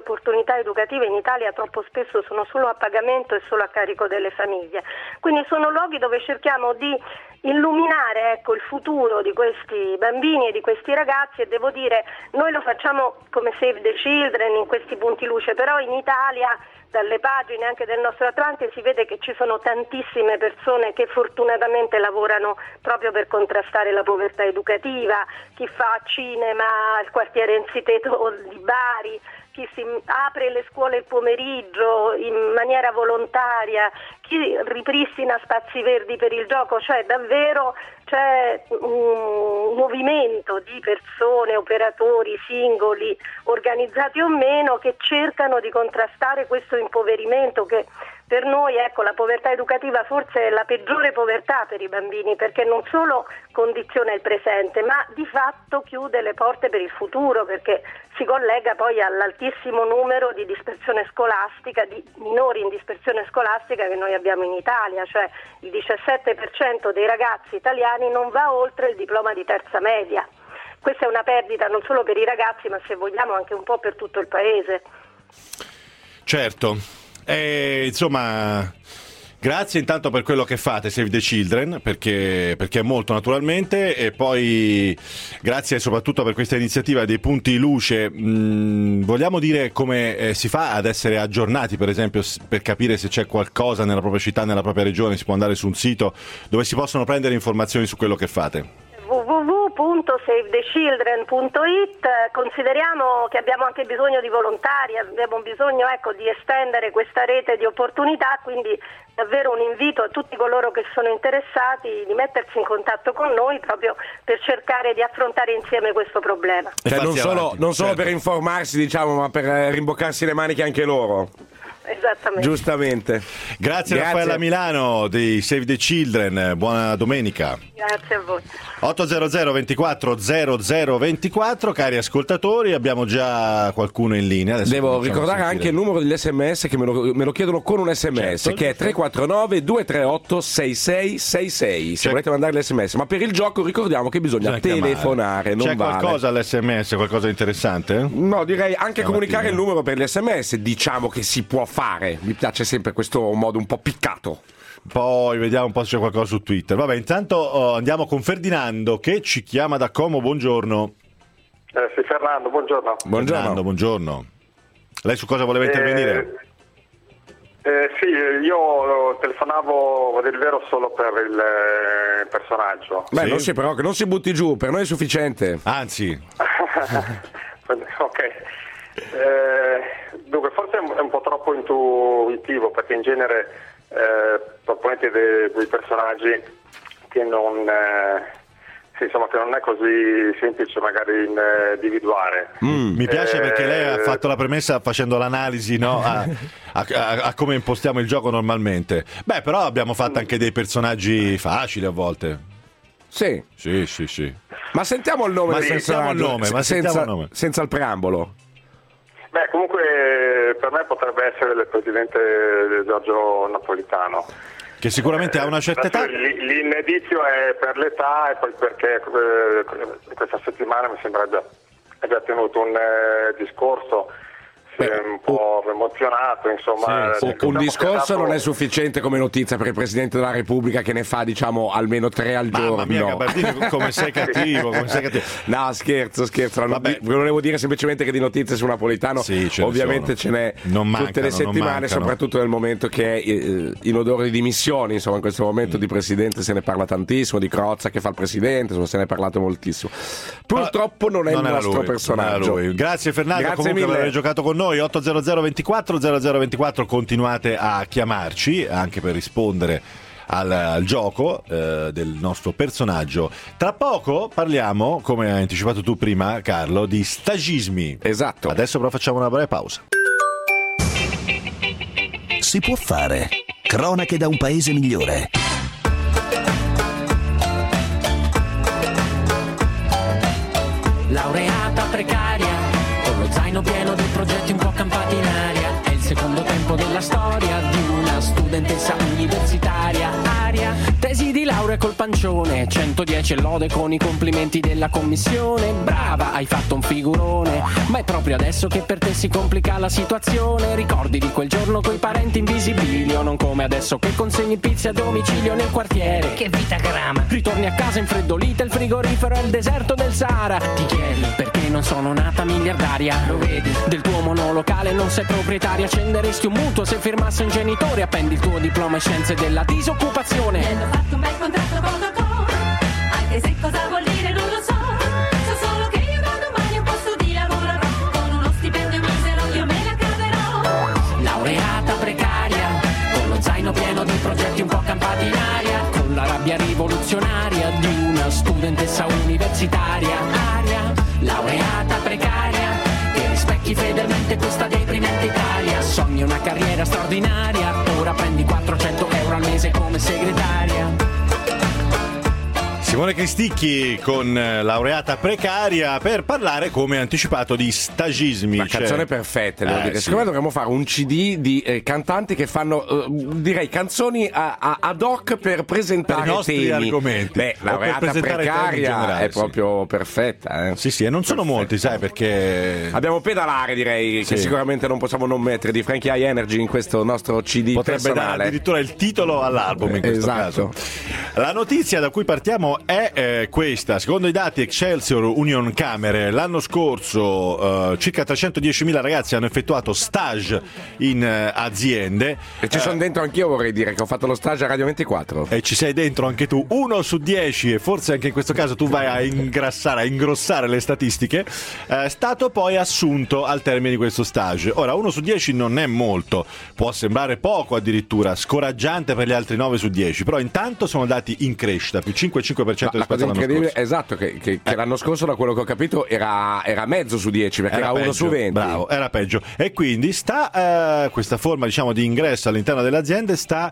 opportunità educative in Italia troppo spesso sono solo a pagamento e solo a carico delle famiglie. Quindi sono luoghi dove cerchiamo di illuminare il futuro di questi bambini e di questi ragazzi, e devo dire, noi lo facciamo come Save the Children in questi punti luce, però in Italia dalle pagine anche del nostro Atlante si vede che ci sono tantissime persone che fortunatamente lavorano proprio per contrastare la povertà educativa, chi fa cinema al quartiere Ensiteto di Bari, chi si apre le scuole il pomeriggio in maniera volontaria, chi ripristina spazi verdi per il gioco, cioè davvero c'è un movimento di persone, operatori, singoli, organizzati o meno, che cercano di contrastare questo impoverimento che per noi, la povertà educativa forse è la peggiore povertà per i bambini, perché non solo condiziona il presente, ma di fatto chiude le porte per il futuro, perché si collega poi all'altissimo numero di dispersione scolastica, di minori in dispersione scolastica che noi abbiamo in Italia, cioè il 17% dei ragazzi italiani non va oltre il diploma di terza media. Questa è una perdita non solo per i ragazzi, ma se vogliamo anche un po' per tutto il paese. Certo. Insomma, grazie intanto per quello che fate, Save the Children, perché è molto, naturalmente, e poi grazie soprattutto per questa iniziativa dei punti luce. Vogliamo dire come si fa ad essere aggiornati, per esempio, per capire se c'è qualcosa nella propria città, nella propria regione? Si può andare su un sito dove si possono prendere informazioni su quello che fate? www.savethechildren.it. Consideriamo che abbiamo anche bisogno di volontari, abbiamo bisogno di estendere questa rete di opportunità, quindi davvero un invito a tutti coloro che sono interessati di mettersi in contatto con noi proprio per cercare di affrontare insieme questo problema. Non solo per informarsi, diciamo, ma per rimboccarsi le maniche anche loro. Esattamente. Giustamente. Grazie. Raffaella Milano di Save the Children, buona domenica. Grazie a voi. 800 24 00 24, cari ascoltatori, abbiamo già qualcuno in linea. Adesso devo ricordare anche il numero degli SMS che me lo chiedono con un SMS, certo, che è 349 238 6666 se volete mandare l'SMS, ma per il gioco ricordiamo che bisogna telefonare, non c'è vale. Qualcosa all'SMS, qualcosa di interessante? No, direi anche comunicare il numero per l'SMS, diciamo che si può fare, mi piace sempre questo modo un po' piccato. Poi vediamo un po' se c'è qualcosa su Twitter. Vabbè, intanto andiamo con Ferdinando che ci chiama da Como. Buongiorno. Sì, Fernando, buongiorno. Buongiorno. Lei su cosa voleva intervenire? Sì, io telefonavo, a dire il vero, solo per il personaggio. Beh, sì? non si butti giù, per noi è sufficiente. Anzi. Ok. Dunque, forse è un po' troppo intuitivo, perché in genere proponenti dei personaggi che non che non è così semplice magari individuare. Mi piace perché lei ha fatto la premessa facendo l'analisi, no? a come impostiamo il gioco normalmente. Beh, però abbiamo fatto anche dei personaggi facili a volte. Sì. Ma sentiamo il nome del personaggio, senza il preambolo. Beh, comunque per me potrebbe essere il presidente Giorgio Napolitano, che sicuramente ha una certa età. L'indizio è per l'età e poi perché questa settimana mi sembra abbia tenuto un discorso un po' emozionato, insomma. Sì. Un discorso non è sufficiente come notizia per il Presidente della Repubblica, che ne fa, diciamo, almeno 3 al giorno. Mamma mia, Gabardini, come sei cattivo. No, scherzo. Volevo dire semplicemente che di notizie su Napolitano ovviamente ce n'è tutte le settimane, soprattutto nel momento che è in odore di dimissioni. Insomma, in questo momento di Presidente se ne parla tantissimo, di Crozza che fa il Presidente, insomma, se ne è parlato moltissimo. Purtroppo non è il nostro personaggio. Grazie Fernando, grazie comunque mille per aver giocato con noi. 800 24 0024, continuate a chiamarci anche per rispondere al gioco del nostro personaggio. Tra poco parliamo, come hai anticipato tu prima, Carlo, di stagismi. Esatto. Adesso però facciamo una breve pausa. Si può fare. Cronache da un paese migliore. Laureata precaria, con lo zaino pieno di progetti un po' campati in aria. È il secondo tempo della storia di una studentessa universitaria. Aria, tesi di laurea col arancione, 110 lode con i complimenti della commissione. Brava, hai fatto un figurone, ma è proprio adesso che per te si complica la situazione. Ricordi di quel giorno coi parenti invisibili, o non come adesso che consegni pizze a domicilio nel quartiere. Che vita grama, ritorni a casa infreddolita, il frigorifero è il deserto del Sahara. Ti chiedi perché non sono nata miliardaria, lo vedi, del tuo monolocale non sei proprietaria. Accenderesti un mutuo se firmasse un genitore, appendi il tuo diploma e scienze della disoccupazione. Mi hanno fatto un bel contratto con Coca-Cola, anche se cosa vuol dire non lo so. So solo che io da domani un posto di lavoro avrò, con uno stipendio misero io me la caverò. Laureata precaria, con lo zaino pieno di progetti un po' campati in aria, con la rabbia rivoluzionaria di una studentessa universitaria. Aria, laureata precaria, che rispecchi fedelmente questa deprimente Italia. Sogni una carriera straordinaria, ora prendi 400 euro al mese come segretaria. Simone Cristicchi con Laureata precaria per parlare, come anticipato, di stagismi. Una canzone perfetta, devo dire. Sì. Secondo me dovremmo fare un CD di cantanti che fanno, direi, canzoni ad hoc per presentare per i nostri temi. Argomenti. Beh, Laureata precaria è proprio perfetta. Sì, e non sono molti, sai, perché abbiamo Pedalare, direi, che sicuramente non possiamo non mettere, di Frankie High Energy in questo nostro CD potrebbe personale. dare addirittura il titolo all'album in questo caso. La notizia da cui partiamo è questa. Secondo i dati Excelsior Union Camere, l'anno scorso circa 310.000 ragazzi hanno effettuato stage in aziende. E ci sono dentro anch'io, vorrei dire, che ho fatto lo stage a Radio 24. E ci sei dentro anche tu, 1 su 10, e forse anche in questo caso tu vai a ingrossare le statistiche. Stato poi assunto al termine di questo stage. Ora, 1 su 10 non è molto, può sembrare poco, addirittura scoraggiante per gli altri 9 su 10, però intanto sono dati in crescita, più 5,5% rispetto all'anno scorso. Esatto, che l'anno scorso, da quello che ho capito, era mezzo su 10, perché era 1 su 20. Bravo, era peggio. E quindi sta questa forma, diciamo, di ingresso all'interno delle aziende sta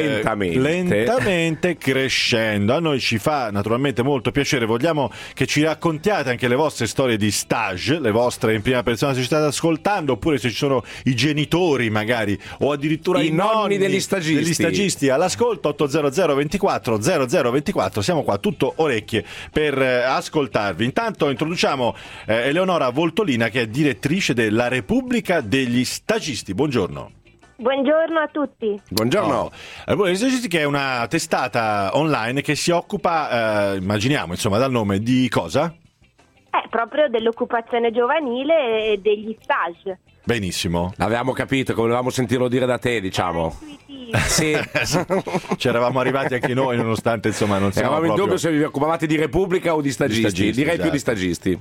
lentamente crescendo. A noi ci fa naturalmente molto piacere. Vogliamo che ci raccontiate anche le vostre storie di stage, le vostre in prima persona, se ci state ascoltando, oppure se ci sono i genitori magari, o addirittura i nonni degli stagisti all'ascolto. 800 24 0024. Siamo qua tutto orecchie per ascoltarvi. Intanto introduciamo Eleonora Voltolina, che è direttrice della Repubblica degli Stagisti. Buongiorno. Buongiorno a tutti. Buongiorno. Repubblica degli Stagisti, che è una testata online che si occupa, immaginiamo, insomma, dal nome, di cosa? Proprio dell'occupazione giovanile e degli stage. Benissimo. L'avevamo capito, che volevamo sentirlo dire da te, diciamo. Sì. Ci eravamo arrivati anche noi, nonostante, insomma, non siamo eravamo proprio... in dubbio se vi occupavate di Repubblica o di stagisti. Direi più di stagisti.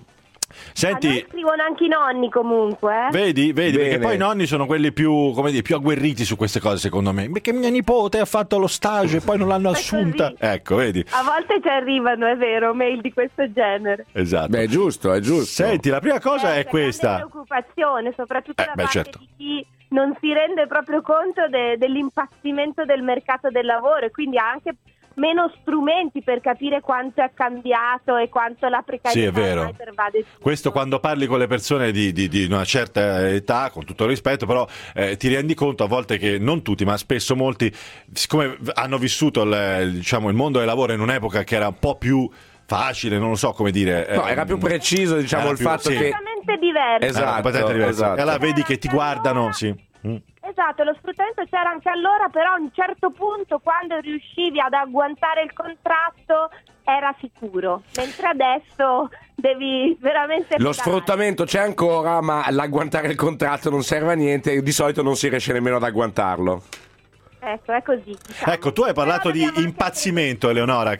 Senti, scrivono anche i nonni comunque. Vedi, perché poi i nonni sono quelli più, come dire, più agguerriti su queste cose, secondo me. Perché mia nipote ha fatto lo stage e poi non l'hanno assunta. Ecco, vedi. A volte ci arrivano, è vero, mail di questo genere. Esatto. Beh, è giusto. Senti, la prima cosa è questa. Preoccupazione, soprattutto da parte certo. di chi non si rende proprio conto dell'impazzimento del mercato del lavoro, e quindi ha anche meno strumenti per capire quanto è cambiato e quanto la precarietà è vero. pervade tutto. Questo, quando parli con le persone di una certa età, con tutto il rispetto, però ti rendi conto a volte che non tutti, ma spesso molti, siccome hanno vissuto il mondo del lavoro in un'epoca che era un po' più facile, non lo so come dire. No, era più preciso, diciamo, il fatto che... Completamente diverso. Esatto. E allora vedi che ti guardano, sì. Esatto, lo sfruttamento c'era anche allora, però a un certo punto, quando riuscivi ad agguantare il contratto, era sicuro, mentre adesso devi veramente... Lo sfruttamento c'è ancora, ma l'agguantare il contratto non serve a niente, e di solito non si riesce nemmeno ad agguantarlo. Ecco, è così. Diciamo. Ecco, tu hai parlato di impazzimento, Eleonora,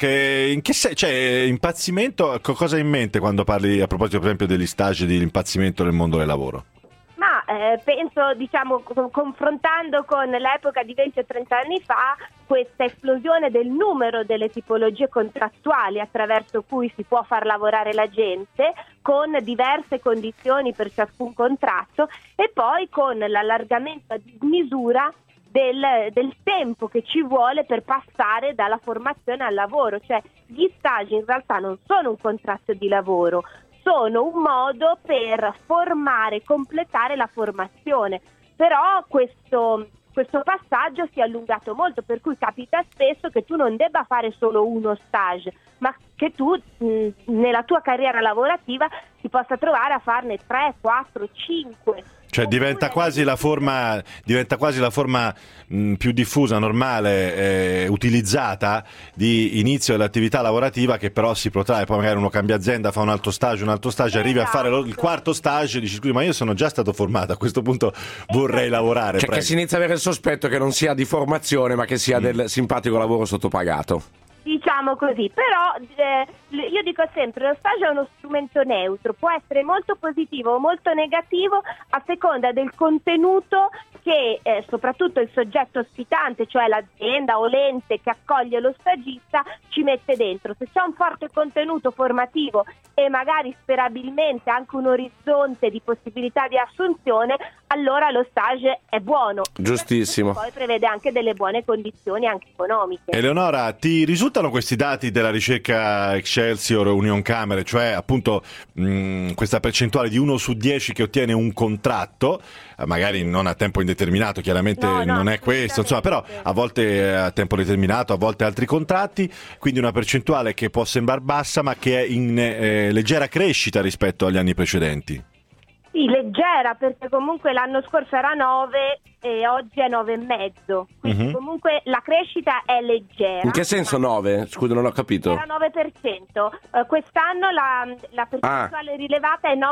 impazzimento, cosa hai in mente quando parli, a proposito per esempio degli stage, di impazzimento nel mondo del lavoro? Ma penso, diciamo, confrontando con l'epoca di 20 o 30 anni fa, questa esplosione del numero delle tipologie contrattuali attraverso cui si può far lavorare la gente, con diverse condizioni per ciascun contratto, e poi con l'allargamento a dismisura del tempo che ci vuole per passare dalla formazione al lavoro. Cioè, gli stage in realtà non sono un contratto di lavoro, sono un modo per formare e completare la formazione. Però questo questo passaggio si è allungato molto, per cui capita spesso che tu non debba fare solo uno stage, ma che tu nella tua carriera lavorativa ti possa trovare a farne 3, 4, 5. Cioè diventa quasi la forma più diffusa, normale, utilizzata di inizio dell'attività lavorativa, che però si protrae. Poi magari uno cambia azienda, fa un altro stage, arrivi a fare il quarto stage e dici: scusi, ma io sono già stato formato, a questo punto vorrei lavorare. Cioè che si inizia a avere il sospetto che non sia di formazione, ma che sia del simpatico lavoro sottopagato. Diciamo così, però io dico sempre, lo stage è uno strumento neutro, può essere molto positivo o molto negativo a seconda del contenuto che soprattutto il soggetto ospitante, cioè l'azienda o l'ente che accoglie lo stagista, ci mette dentro. Se c'è un forte contenuto formativo e magari sperabilmente anche un orizzonte di possibilità di assunzione, allora lo stage è buono. Giustissimo. Poi prevede anche delle buone condizioni anche economiche. Eleonora, ti risultano questi dati della ricerca Excelsior Unioncamere, cioè appunto questa percentuale di 1 su 10 che ottiene un contratto, magari non a tempo indeterminato, chiaramente non è questo, insomma, però a volte a tempo determinato, a volte altri contratti, quindi una percentuale che può sembrare bassa ma che è in leggera crescita rispetto agli anni precedenti. Sì, leggera, perché comunque l'anno scorso era 9 e oggi è 9,5. Quindi comunque la crescita è leggera. In che senso 9? Scusa, non ho capito. Era 9%. Quest'anno la percentuale rilevata è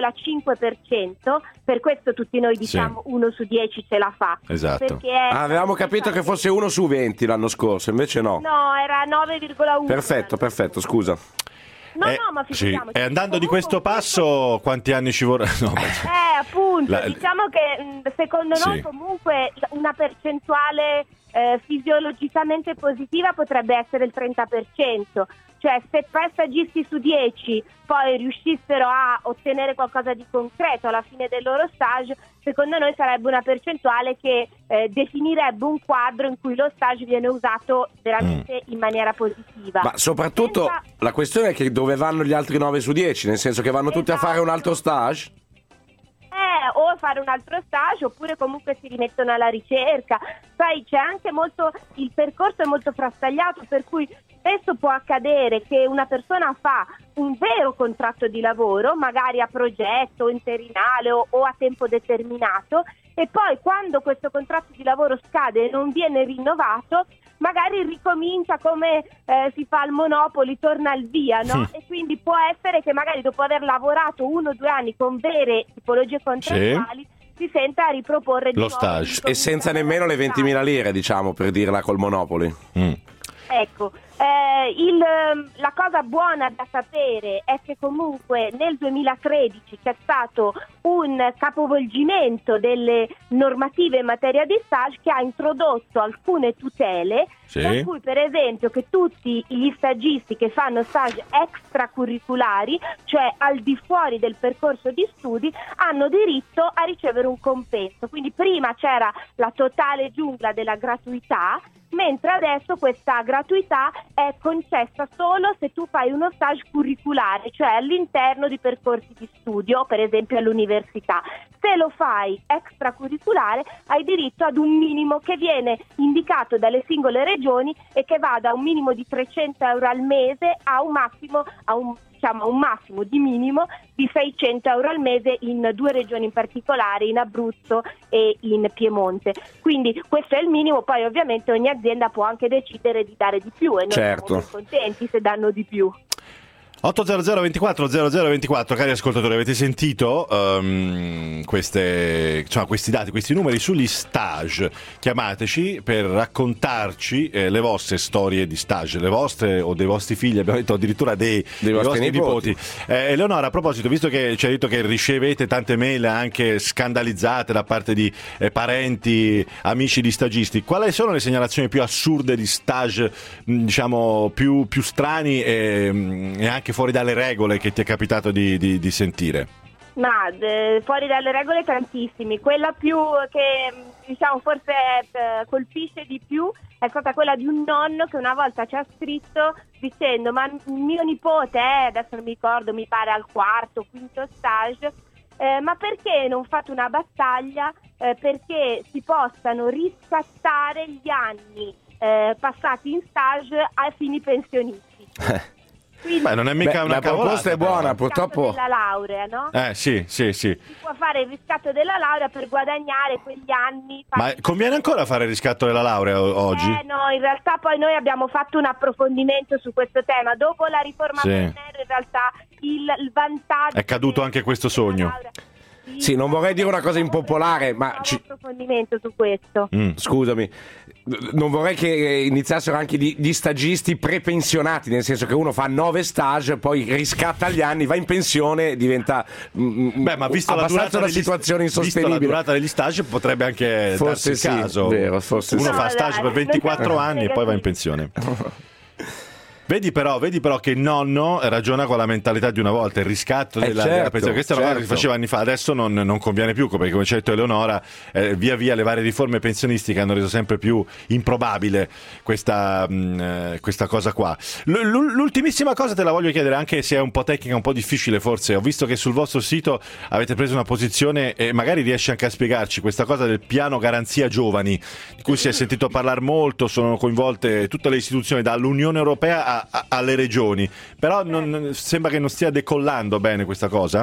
9,5%. Per questo tutti noi diciamo 1 su 10 ce la fa. Esatto. Avevamo capito che fosse 1 su 20 l'anno scorso, invece no. No, era 9,1. Perfetto, scusa. No, ma figuriamoci. E andando di questo passo, quanti anni ci vorranno? Appunto, diciamo che secondo noi comunque una percentuale fisiologicamente positiva potrebbe essere il 30%. Cioè se 3 stagisti su 10 poi riuscissero a ottenere qualcosa di concreto alla fine del loro stage, secondo noi sarebbe una percentuale che definirebbe un quadro in cui lo stage viene usato veramente in maniera positiva. Ma soprattutto la questione è che dove vanno gli altri 9 su 10, nel senso che vanno tutti a fare un altro stage? O fare un altro stage oppure comunque si rimettono alla ricerca. Sai, c'è anche molto, il percorso è molto frastagliato, per cui spesso può accadere che una persona fa un vero contratto di lavoro, magari a progetto, interinale o a tempo determinato, e poi quando questo contratto di lavoro scade e non viene rinnovato, magari ricomincia come si fa al Monopoli, torna al via, no? E quindi può essere che magari dopo aver lavorato 1 o 2 anni con vere tipologie contrattuali si senta a riproporre di lo nuovo stage e senza nemmeno le 20.000 lire, diciamo, per dirla col Monopoli. Ecco, la cosa buona da sapere è che comunque nel 2013 c'è stato un capovolgimento delle normative in materia di stage che ha introdotto alcune tutele, per cui per esempio che tutti gli stagisti che fanno stage extracurriculari, cioè al di fuori del percorso di studi, hanno diritto a ricevere un compenso. Quindi prima c'era la totale giungla della gratuità, mentre adesso questa gratuità è concessa solo se tu fai uno stage curriculare, cioè all'interno di percorsi di studio, per esempio all'università. Se lo fai extracurriculare hai diritto ad un minimo che viene indicato dalle singole regioni e che va da un minimo di 300 euro al mese a un massimo, un massimo di minimo di 600 euro al mese in 2 regioni in particolare, in Abruzzo e in Piemonte. Quindi questo è il minimo, poi ovviamente ogni azienda può anche decidere di dare di più e noi siamo molto contenti se danno di più. 800 24 0024, cari ascoltatori, avete sentito questi dati, questi numeri sugli stage? Chiamateci per raccontarci le vostre storie di stage, le vostre o dei vostri figli, abbiamo detto addirittura dei vostri nipoti. Eleonora, a proposito, visto che ci hai detto che ricevete tante mail anche scandalizzate da parte di parenti, amici di stagisti, quali sono le segnalazioni più assurde di stage, diciamo più strani e anche fuori dalle regole che ti è capitato di sentire? Ma fuori dalle regole tantissimi. Quella più che diciamo forse colpisce di più è stata quella di un nonno che una volta ci ha scritto dicendo: ma mio nipote adesso non mi ricordo, mi pare al 4º o 5º stage, ma perché non fate una battaglia perché si possano riscattare gli anni passati in stage a fini pensionistici. Quindi, non è mica una la proposta è buona, purtroppo. Della laurea, no? Sì. Si può fare il riscatto della laurea per guadagnare quegli anni. Ma conviene ancora fare il riscatto della laurea oggi? No, in realtà poi noi abbiamo fatto un approfondimento su questo tema. Dopo la riforma Fornero, in realtà il vantaggio è caduto anche questo sogno. Sì, non vorrei dire una cosa impopolare, ma approfondimento su questo. Scusami, non vorrei che iniziassero anche gli stagisti prepensionati, nel senso che uno fa 9 stage, poi riscatta gli anni, va in pensione, diventa ma visto abbastanza una situazione insostenibile. Visto la durata degli stage potrebbe anche forse darsi il caso. Vero, forse uno fa stage per 24 anni e poi va in pensione. Vedi però che il nonno ragiona con la mentalità di una volta, il riscatto della pensione. Questa è una cosa che si faceva anni fa, adesso non conviene più, perché come ci ha detto Eleonora, via via le varie riforme pensionistiche hanno reso sempre più improbabile questa cosa qua. L'ultimissima cosa te la voglio chiedere, anche se è un po' tecnica, un po' difficile forse. Ho visto che sul vostro sito avete preso una posizione e magari riesci anche a spiegarci questa cosa del piano garanzia giovani, di cui si è sentito parlare molto, sono coinvolte tutte le istituzioni dall'Unione Europea alle regioni, però sembra che non stia decollando bene questa cosa?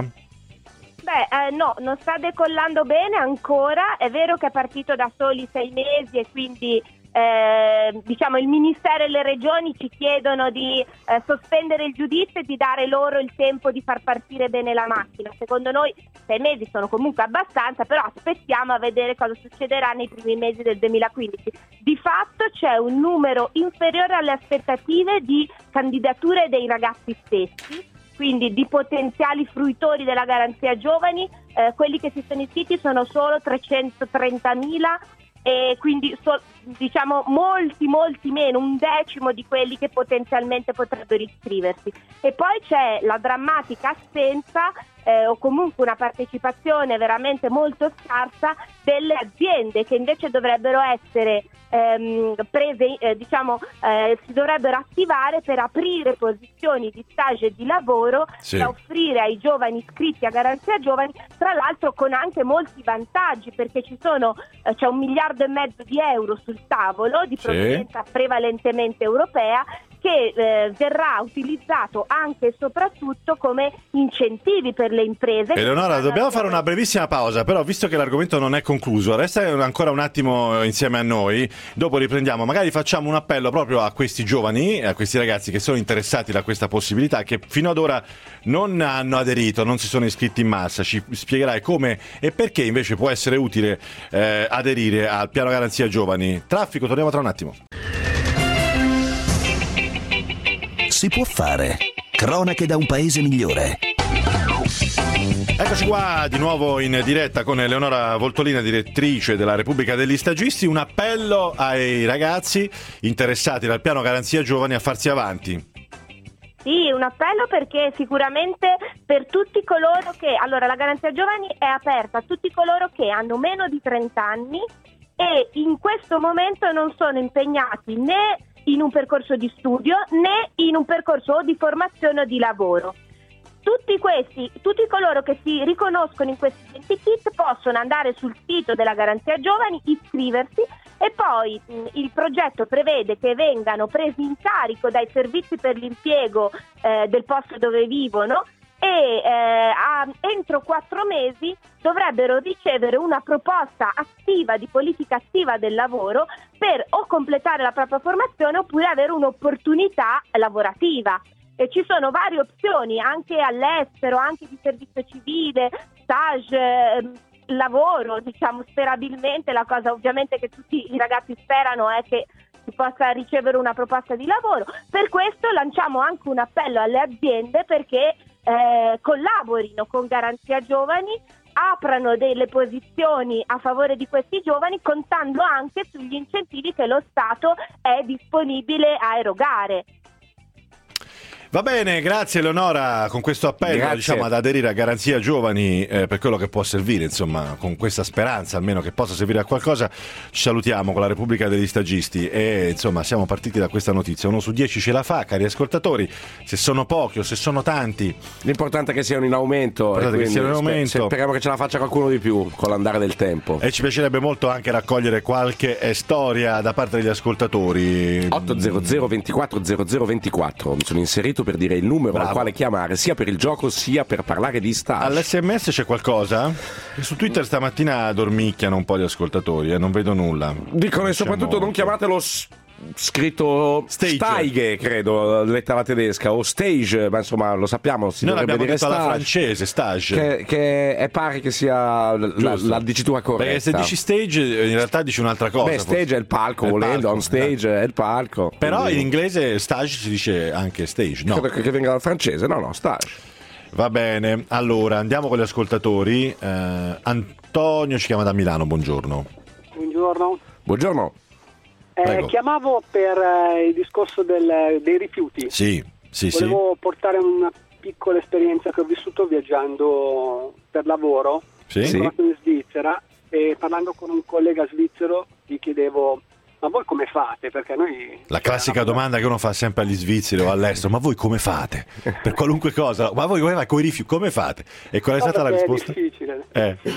No, non sta decollando bene ancora. È vero che è partito da soli 6 mesi e quindi il Ministero e le regioni ci chiedono di sospendere il giudizio e di dare loro il tempo di far partire bene la macchina. Secondo noi 6 mesi sono comunque abbastanza, però aspettiamo a vedere cosa succederà nei primi mesi del 2015. Di fatto c'è un numero inferiore alle aspettative di candidature dei ragazzi stessi, quindi di potenziali fruitori della garanzia giovani. Quelli che si sono iscritti sono solo 330.000 e quindi molti meno, 1/10 di quelli che potenzialmente potrebbero iscriversi. E poi c'è la drammatica assenza o comunque una partecipazione veramente molto scarsa delle aziende, che invece dovrebbero essere si dovrebbero attivare per aprire posizioni di stage e di lavoro da offrire ai giovani iscritti a Garanzia Giovani, tra l'altro con anche molti vantaggi, perché c'è 1,5 miliardi di euro sul tavolo di provenienza prevalentemente europea, che verrà utilizzato anche e soprattutto come incentivi per le imprese. Eleonora, dobbiamo fare una brevissima pausa, però visto che l'argomento non è concluso, resta ancora un attimo insieme a noi, dopo riprendiamo, magari facciamo un appello proprio a questi giovani, a questi ragazzi che sono interessati da questa possibilità, che fino ad ora non hanno aderito, non si sono iscritti in massa. Ci spiegherai come e perché invece può essere utile aderire al piano Garanzia Giovani. Traffico, torniamo tra un attimo. Si può fare. Cronache da un paese migliore. Eccoci qua di nuovo in diretta con Eleonora Voltolina, direttrice della Repubblica degli Stagisti. Un appello ai ragazzi interessati dal piano Garanzia Giovani a farsi avanti. Sì, un appello perché sicuramente per tutti coloro che... Allora, la Garanzia Giovani è aperta a tutti coloro che hanno meno di 30 anni e in questo momento non sono impegnati né in un percorso di studio né in un percorso di formazione o di lavoro. Tutti coloro che si riconoscono in questi identikit possono andare sul sito della Garanzia Giovani, iscriversi, e poi il progetto prevede che vengano presi in carico dai servizi per l'impiego del posto dove vivono e entro 4 mesi dovrebbero ricevere una proposta attiva di politica attiva del lavoro per o completare la propria formazione oppure avere un'opportunità lavorativa. E ci sono varie opzioni anche all'estero, anche di servizio civile, stage, lavoro, sperabilmente la cosa ovviamente che tutti i ragazzi sperano è che si possa ricevere una proposta di lavoro. Per questo lanciamo anche un appello alle aziende perché collaborino con Garanzia Giovani, aprano delle posizioni a favore di questi giovani, contando anche sugli incentivi che lo Stato è disponibile a erogare. Va bene, grazie Eleonora, con questo appello diciamo ad aderire a Garanzia Giovani per quello che può servire, insomma, con questa speranza almeno che possa servire a qualcosa. Ci salutiamo con la Repubblica degli Stagisti e insomma siamo partiti da questa notizia. 1 su 10 ce la fa, cari ascoltatori, se sono pochi o se sono tanti. L'importante è che siano in aumento, speriamo che ce la faccia qualcuno di più con l'andare del tempo. E ci piacerebbe molto anche raccogliere qualche storia da parte degli ascoltatori. 800 24 00 24, mi sono inserito per dire il numero al quale chiamare sia per il gioco sia per parlare di stage. All'SMS c'è qualcosa? Su Twitter stamattina dormicchiano un po' gli ascoltatori, non vedo nulla. Dicono soprattutto non chiamatelo scritto Steige, credo, lettera tedesca, o stage, ma insomma lo sappiamo, si noi dovrebbe dire detto stage, alla francese, stage, che è pare che sia la dicitura corretta. Perché se dici stage in realtà dici un'altra cosa. Beh, stage è il palco, volendo, on stage è il palco. Però quindi... in inglese stage si dice anche stage, no? Credo che venga dal francese, no, stage. Va bene, allora andiamo con gli ascoltatori. Antonio ci chiama da Milano, buongiorno. Buongiorno. Chiamavo per il discorso dei rifiuti. Sì. Volevo portare una piccola esperienza che ho vissuto viaggiando per lavoro. In Svizzera, e parlando con un collega svizzero gli chiedevo: ma voi come fate? Perché noi... La classica domanda che uno fa sempre agli svizzeri o all'estero: ma voi come fate? Per qualunque cosa, ma voi con i rifiuti come fate? E qual è stata la risposta? È difficile.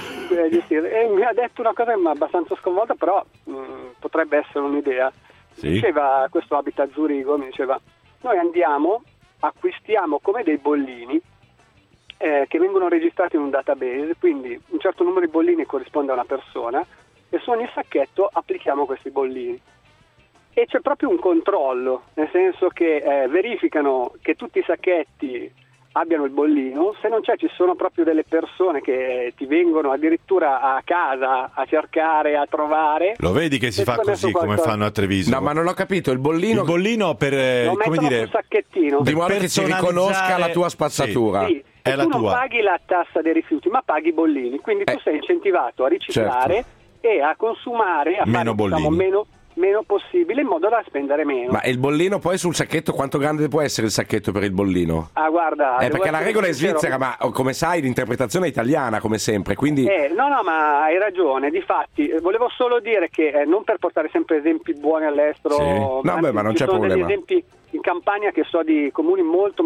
E mi ha detto una cosa che mi ha abbastanza sconvolta, però potrebbe essere un'idea. Diceva, questo abita a Zurigo, mi diceva: noi andiamo, acquistiamo come dei bollini che vengono registrati in un database, quindi un certo numero di bollini corrisponde a una persona, e su ogni sacchetto applichiamo questi bollini. E c'è proprio un controllo, nel senso che verificano che tutti i sacchetti abbiano il bollino. Se non c'è, ci sono proprio delle persone che ti vengono addirittura a casa a cercare, a trovare. Lo vedi che si fa così come fanno a Treviso? No, ma non ho capito, il bollino per come dire, un sacchettino di modo che si riconosca la tua spazzatura. Sì. E tu non paghi la tassa dei rifiuti, ma paghi i bollini, quindi tu sei incentivato a riciclare e a consumare, a meno fare bollini. Meno possibile, in modo da spendere meno. Ma il bollino poi sul sacchetto, quanto grande può essere il sacchetto per il bollino? Guarda, perché la regola è svizzera, ma come sai l'interpretazione è italiana come sempre, quindi... No, ma hai ragione, difatti volevo solo dire che non per portare sempre esempi buoni all'estero, ma non c'è problema. Ci sono degli esempi in Campania che so di comuni molto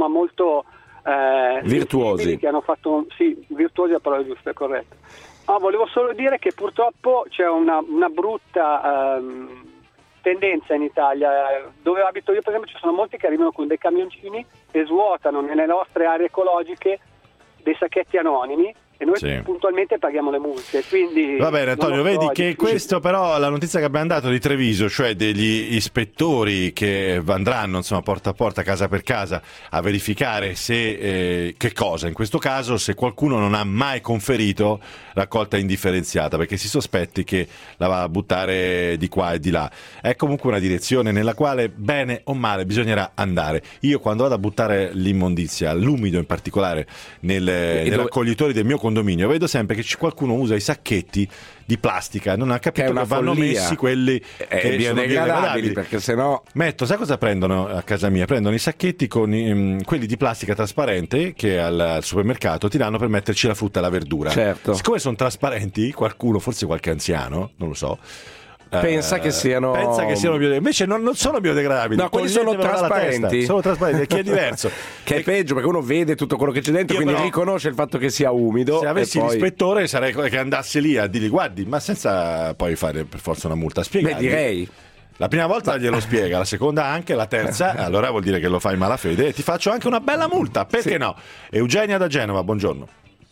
virtuosi, che hanno fatto, virtuosi è la parola giusta, è corretta. Volevo solo dire che purtroppo c'è una brutta tendenza in Italia. Dove abito io, per esempio, ci sono molti che arrivano con dei camioncini e svuotano nelle nostre aree ecologiche dei sacchetti anonimi, e noi puntualmente paghiamo le multe. Quindi va bene, Antonio, vedi che questo però, la notizia che abbiamo dato di Treviso, cioè degli ispettori che andranno insomma porta a porta, casa per casa, a verificare se che cosa, in questo caso se qualcuno non ha mai conferito raccolta indifferenziata, perché si sospetti che la va a buttare di qua e di là. È comunque una direzione nella quale, bene o male, bisognerà andare. Io quando vado a buttare l'immondizia, l'umido in particolare, nei raccoglitori del mio condominio, vedo sempre che qualcuno usa i sacchetti di plastica, non ha capito che vanno messi quelli che sono biodegradabili, perché sennò sai cosa prendono a casa mia? Prendono i sacchetti con quelli di plastica trasparente che al supermercato ti danno per metterci la frutta e la verdura. Siccome sono trasparenti, qualcuno, forse qualche anziano, non lo so, pensa che siano biodegradabili. Invece non sono biodegradabili. No, quelli sono trasparenti. Sono trasparenti, che è diverso. Che è peggio, perché uno vede tutto quello che c'è dentro, quindi riconosce il fatto che sia umido. Se avessi l'ispettore sarei che andasse lì a dirgli: guardi, ma senza poi fare per forza una multa. Spiegagli. Direi. La prima volta glielo spiega, la seconda anche, la terza allora vuol dire che lo fai in malafede e ti faccio anche una bella multa, perché no? Eugenia da Genova, buongiorno.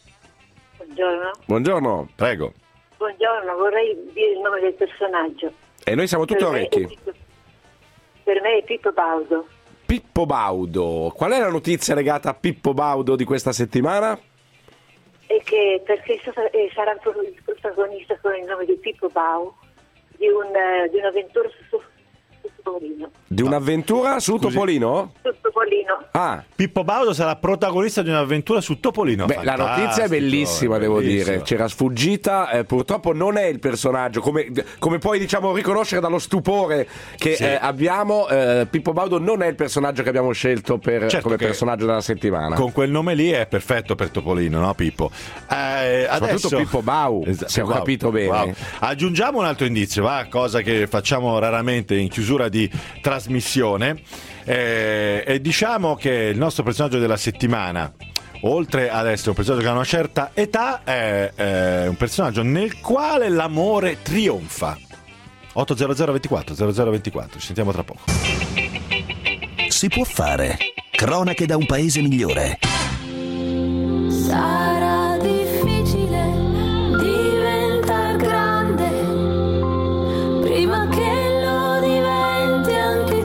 Buongiorno. Prego. Buongiorno, vorrei dire il nome del personaggio. E noi siamo tutti orecchi. Per me è Pippo Baudo. Pippo Baudo. Qual è la notizia legata a Pippo Baudo di questa settimana? E che perché sarà il protagonista con il nome di Pippo Bau di un'avventura su Topolino. Di un'avventura su Topolino? Su Topolino. Ah, Pippo Baudo sarà protagonista di un'avventura su Topolino. beh, la notizia è bellissima, devo dire. C'era sfuggita, purtroppo non è il personaggio, come puoi diciamo riconoscere dallo stupore che abbiamo. Pippo Baudo non è il personaggio che abbiamo scelto come personaggio della settimana. Con quel nome lì è perfetto per Topolino, no Pippo? Soprattutto Pippo Bau, se ho capito bene. Wow. Aggiungiamo un altro indizio, cosa che facciamo raramente in chiusura di trasmissione, e diciamo che il nostro personaggio della settimana, oltre ad essere un personaggio che ha una certa età, è un personaggio nel quale l'amore trionfa. 800 24 0024, ci sentiamo tra poco. Si può fare. Cronache da un paese migliore. Sarà difficile diventar grande prima che lo diventi anche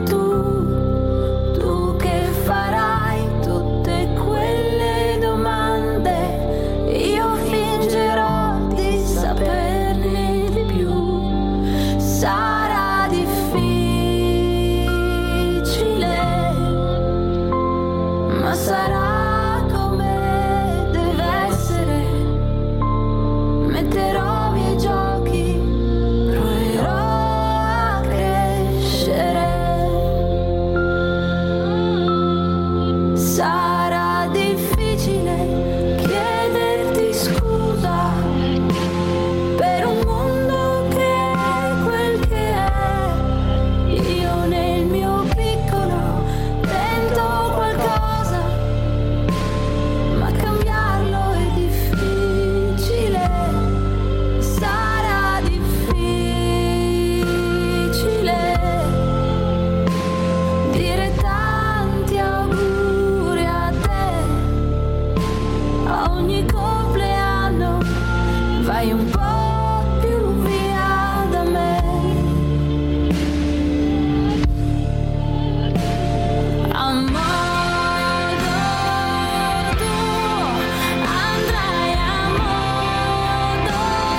tu che farai tutte quelle domande, io fingerò di saperne di più. Sarà difficile, ma sarà metterò via i giochi, proverò a crescere. Sarà difficile chiederti scusa per un mondo che è quel che è. Io nel mio piccolo tento qualcosa, ma cambiarlo è difficile. Sarà difficile dire tanti auguri a te, a ogni compleanno vai un po' più via da me. A modo tuo andrai a modo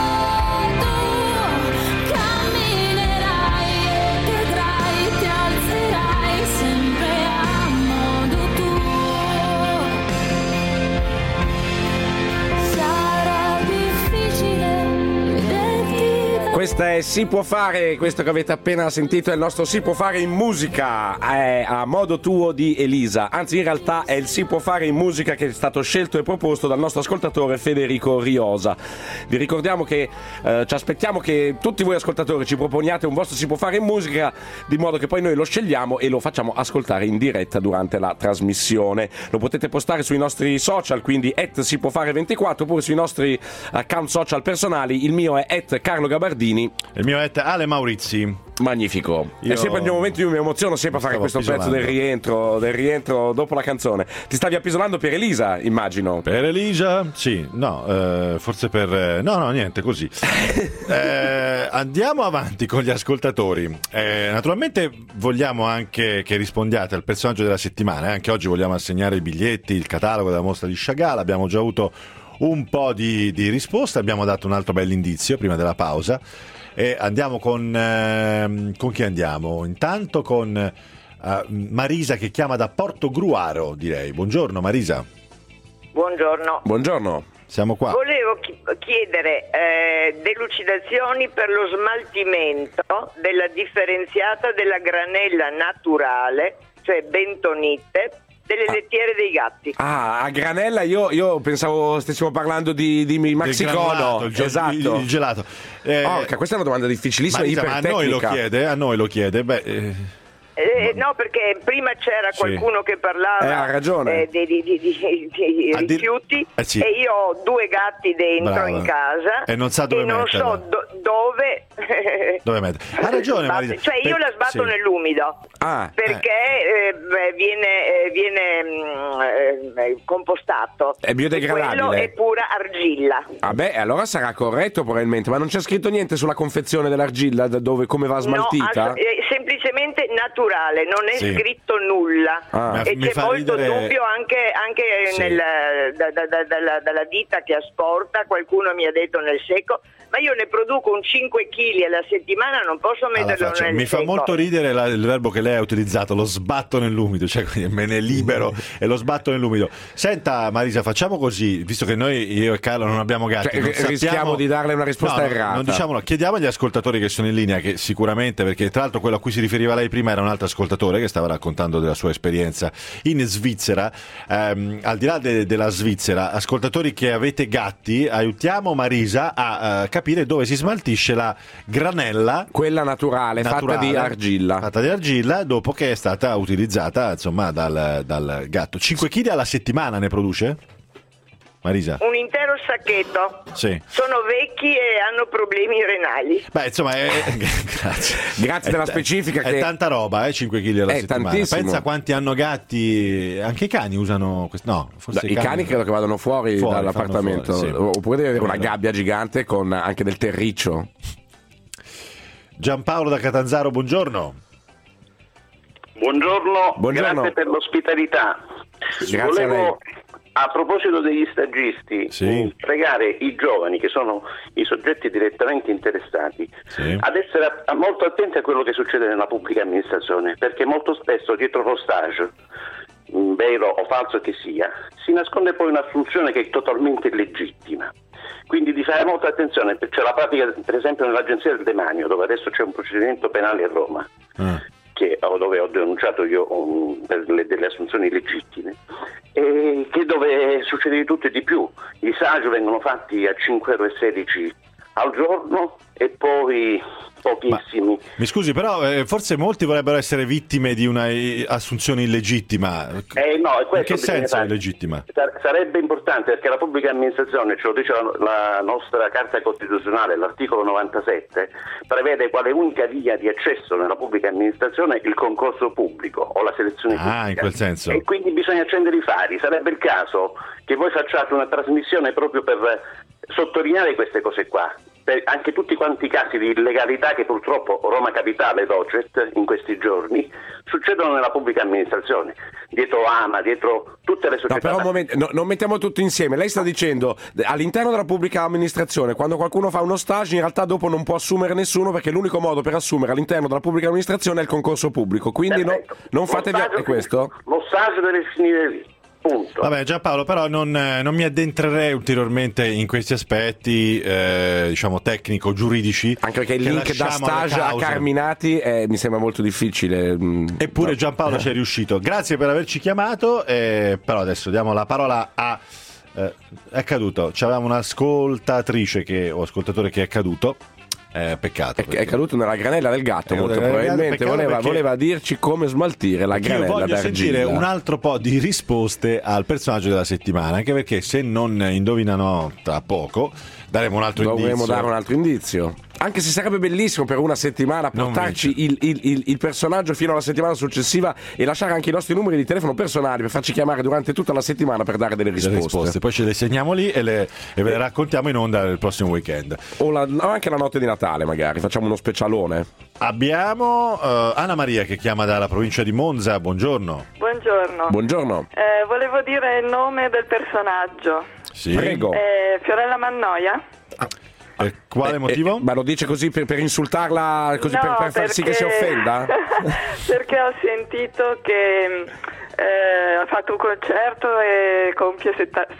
tuo, camminerai e vedrai, ti alzerai sempre a modo tuo. Sarà difficile vederti. Questa è Si può fare, questo che avete appena sentito è il nostro Si può fare in musica, è a modo tuo di Elisa, anzi in realtà è il Si può fare in musica che è stato scelto e proposto dal nostro ascoltatore Federico Riosa. Vi ricordiamo che ci aspettiamo che tutti voi ascoltatori ci proponiate un vostro Si può fare in musica, di modo che poi noi lo scegliamo e lo facciamo ascoltare in diretta durante la trasmissione. Lo potete postare sui nostri social, quindi @sipuofare24, oppure sui nostri account social personali. Il mio è @CarloGabardini. Il mio è Ale Maurizi. Magnifico. È sempre il mio momento, io mi emoziono sempre a fare questo pezzo del rientro dopo la canzone. Ti stavi appisolando per Elisa, immagino. Per Elisa? Sì, no, forse per... No, niente, così. Andiamo avanti con gli ascoltatori. Naturalmente vogliamo anche che rispondiate al personaggio della settimana. Anche oggi vogliamo assegnare i biglietti, il catalogo della mostra di Chagall. Abbiamo già avuto un po' di risposte, abbiamo dato un altro bell'indizio prima della pausa. E andiamo con chi andiamo? Intanto con Marisa che chiama da Portogruaro, direi. Buongiorno Marisa. Buongiorno. Buongiorno. Siamo qua. Volevo chiedere delucidazioni per lo smaltimento della differenziata della granella naturale, cioè bentonite, delle lettiere dei gatti. Ah, a granella io pensavo stessimo parlando di Maxicono. Esatto. Il gelato. Questa è una domanda difficilissima, ipertecnica. A noi lo chiede. No, perché prima c'era qualcuno che parlava ha ragione. di rifiuti sì. E io ho 2 gatti dentro in casa e non sa dove metterla. Non so dove mettere. Ha ragione Marisa. Cioè io la sbatto nell'umido perché viene compostato. È biodegradabile. Quello è pura argilla. Vabbè, allora sarà corretto probabilmente, ma non c'è scritto niente sulla confezione dell'argilla, come va smaltita? No, semplicemente naturale, non è Sì. scritto nulla. E Mi c'è fa molto ridere- dubbio anche Sì. dalla ditta che asporta. Qualcuno mi ha detto nel secco, ma io ne produco un 5 kg alla settimana, non posso metterlo nel Mi fa secco. molto ridere il verbo che lei ha utilizzato, lo sbatto nell'umido, cioè quindi me ne libero e lo sbatto nell'umido. Senta Marisa, facciamo così, visto che io e Carlo non abbiamo gatti, Cioè, non rischiamo di darle una risposta errata. Non diciamolo, chiediamo agli ascoltatori che sono in linea, che sicuramente, perché tra l'altro quello a cui si riferiva lei prima era un altro ascoltatore che stava raccontando della sua esperienza in Svizzera. Al di là della Svizzera, ascoltatori che avete gatti, aiutiamo Marisa a capire dove si smaltisce la granella, quella naturale, fatta di argilla, dopo che è stata utilizzata, insomma, dal gatto. 5 kg alla settimana ne produce? Marisa? Un intero sacchetto. Sì. Sono vecchi e hanno problemi renali. Beh, insomma, grazie. Grazie della specifica. È tanta roba, 5 kg alla settimana. tantissimo. Pensa quanti hanno gatti, anche i cani usano questo. No, forse I cani credo che vadano fuori dall'appartamento, fanno fuori, sì. oppure devi avere una gabbia gigante con anche del terriccio. Giampaolo da Catanzaro, buongiorno. Buongiorno, Buongiorno. grazie per l'ospitalità. Grazie a lei. Volevo, a proposito degli stagisti, pregare i giovani, che sono i soggetti direttamente interessati, ad essere molto attenti a quello che succede nella pubblica amministrazione, perché molto spesso dietro lo stage, vero o falso che sia, si nasconde poi una funzione che è totalmente illegittima. Quindi di fare molta attenzione, c'è la pratica per esempio nell'agenzia del demanio, dove adesso c'è un procedimento penale a Roma, dove ho denunciato io per delle assunzioni illegittime, e che dove succede di tutto e di più. I SAG vengono fatti a 5,16 € al giorno e poi pochissimi. Mi scusi, però forse molti vorrebbero essere vittime di una assunzione illegittima. No, è questo In che senso bisogna illegittima? Sarebbe importante, perché la pubblica amministrazione, ce lo dice la nostra Carta Costituzionale, l'articolo 97, prevede quale unica via di accesso nella pubblica amministrazione il concorso pubblico o la selezione pubblica. In quel senso. E quindi bisogna accendere i fari. Sarebbe il caso che voi facciate una trasmissione proprio per sottolineare queste cose qua. Anche tutti quanti i casi di illegalità che purtroppo Roma Capitale Docet in questi giorni succedono nella pubblica amministrazione, dietro AMA, dietro tutte le società. No, però un momento, non mettiamo tutto insieme. Lei sta dicendo all'interno della pubblica amministrazione, quando qualcuno fa uno stage, in realtà dopo non può assumere nessuno, perché l'unico modo per assumere all'interno della pubblica amministrazione è il concorso pubblico. Quindi non fate via. È questo? Lo stage deve finire lì. Punto. Vabbè, Giampaolo, però non mi addentrerei ulteriormente in questi aspetti, diciamo, tecnico-giuridici. Anche perché il link da stage a Carminati mi sembra molto difficile. Eppure Giampaolo ci è riuscito. Grazie per averci chiamato, però adesso diamo la parola a... è caduto, c'avevamo un'ascoltatrice o ascoltatore che è caduto. Peccato. È caduto nella granella del gatto, molto probabilmente. Voleva dirci come smaltire la granella d'argilla. Io voglio sentire un d'argilla. altro po' di risposte al personaggio della settimana, anche perché se non indovinano tra poco daremo un altro indizio. Dovremmo dare un altro indizio. Anche se sarebbe bellissimo per una settimana portarci il personaggio fino alla settimana successiva e lasciare anche i nostri numeri di telefono personali per farci chiamare durante tutta la settimana per dare delle risposte. Poi ce le segniamo lì e ve le raccontiamo in onda il prossimo weekend. O anche la notte di Natale, magari facciamo uno specialone. Abbiamo Anna Maria che chiama dalla provincia di Monza. Buongiorno. Buongiorno. Volevo dire il nome del personaggio. Sì. Prego. Fiorella Mannoia. Per quale motivo? Ma lo dice così per insultarla, così No, per far sì che si offenda? Perché ho sentito che ha fatto un concerto e compie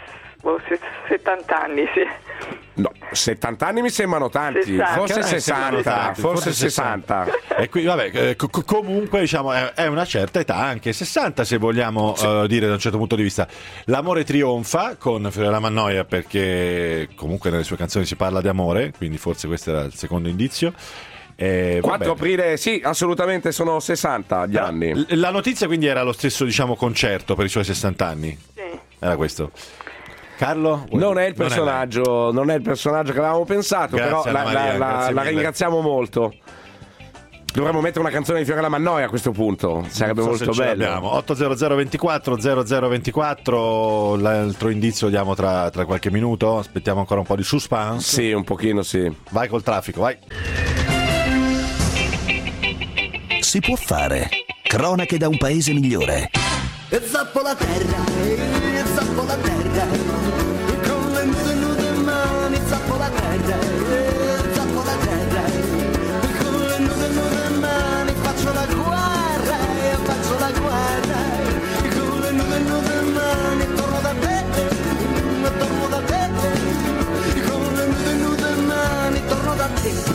70 anni, sì. No, 70 anni mi sembrano tanti, 60. forse 60, forse 60. E qui vabbè, comunque diciamo è una certa età, anche 60 se vogliamo dire da un certo punto di vista. L'amore trionfa con Fiorella Mannoia, perché comunque nelle sue canzoni si parla di amore, quindi forse questo era il secondo indizio. 4 aprile, sì, assolutamente sono 60 gli anni. La notizia quindi era lo stesso, diciamo, concerto per i suoi 60 anni. Sì. Era questo. Carlo? Non è il personaggio che avevamo pensato. Grazie, però Anna Maria, grazie la mille. ringraziamo molto. Dovremmo mettere una canzone di Fiorella Mannoia a questo punto, sarebbe molto bello. 800 24 0024, l'altro indizio diamo tra qualche minuto, aspettiamo ancora un po' di suspense. Sì, un pochino sì. Vai col traffico, vai. si può fare. Cronache da un paese migliore. E zappo la terra, e zappo la terra, con le nude mani, zappo la terra, e zappo la terra, con le nude mani, faccio la guerra, e faccio la guerra, con le nude mani, torno da te, torno da te, con le nude mani, torno da te.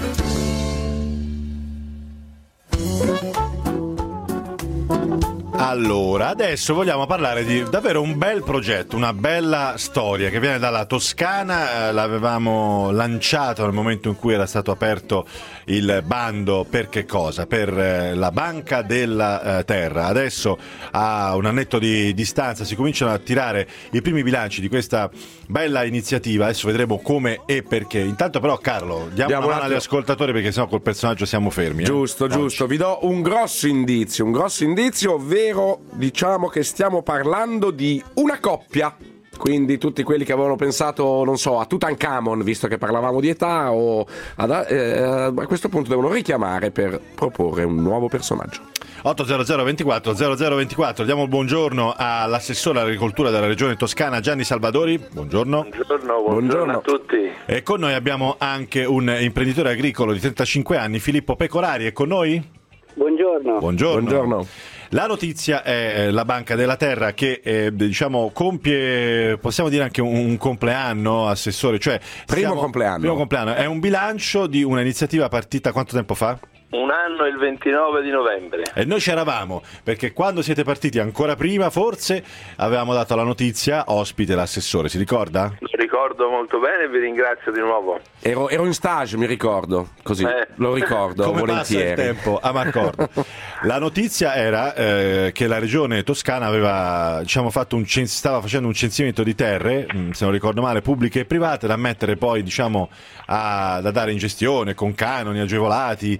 Allora, adesso vogliamo parlare di davvero un bel progetto, una bella storia che viene dalla Toscana. L'avevamo lanciato nel momento in cui era stato aperto il bando per che cosa? Per la Banca della Terra. Adesso, a un annetto di distanza, si cominciano a tirare i primi bilanci di questa bella iniziativa. Adesso vedremo come e perché. Intanto però, Carlo, diamo una mano agli ascoltatori, perché sennò col personaggio siamo fermi. Giusto. Vi do un grosso indizio, ovvero diciamo che stiamo parlando di una coppia. Quindi tutti quelli che avevano pensato, non so, a Tutankhamon, visto che parlavamo di età, o a questo punto devono richiamare per proporre un nuovo personaggio. 800 24 0024. Diamo il buongiorno all'assessore all'agricoltura della regione Toscana, Gianni Salvadori. Buongiorno. Buongiorno a tutti. E con noi abbiamo anche un imprenditore agricolo di 35 anni, Filippo Pecorari. È con noi? Buongiorno. La notizia è la Banca della Terra che diciamo compie, possiamo dire anche un compleanno, assessore, cioè primo compleanno. È un bilancio di una iniziativa partita quanto tempo fa? Un anno il 29 di novembre. E noi c'eravamo, perché quando siete partiti, ancora prima forse, avevamo dato la notizia, ospite l'assessore, si ricorda? Lo ricordo molto bene e vi ringrazio di nuovo. Ero in stage, mi ricordo, così lo ricordo. Come volentieri. passa il tempo, m'accordo. La notizia era che la regione Toscana aveva, diciamo, stava facendo un censimento di terre, se non ricordo male, pubbliche e private, da mettere poi, diciamo, da dare in gestione con canoni agevolati,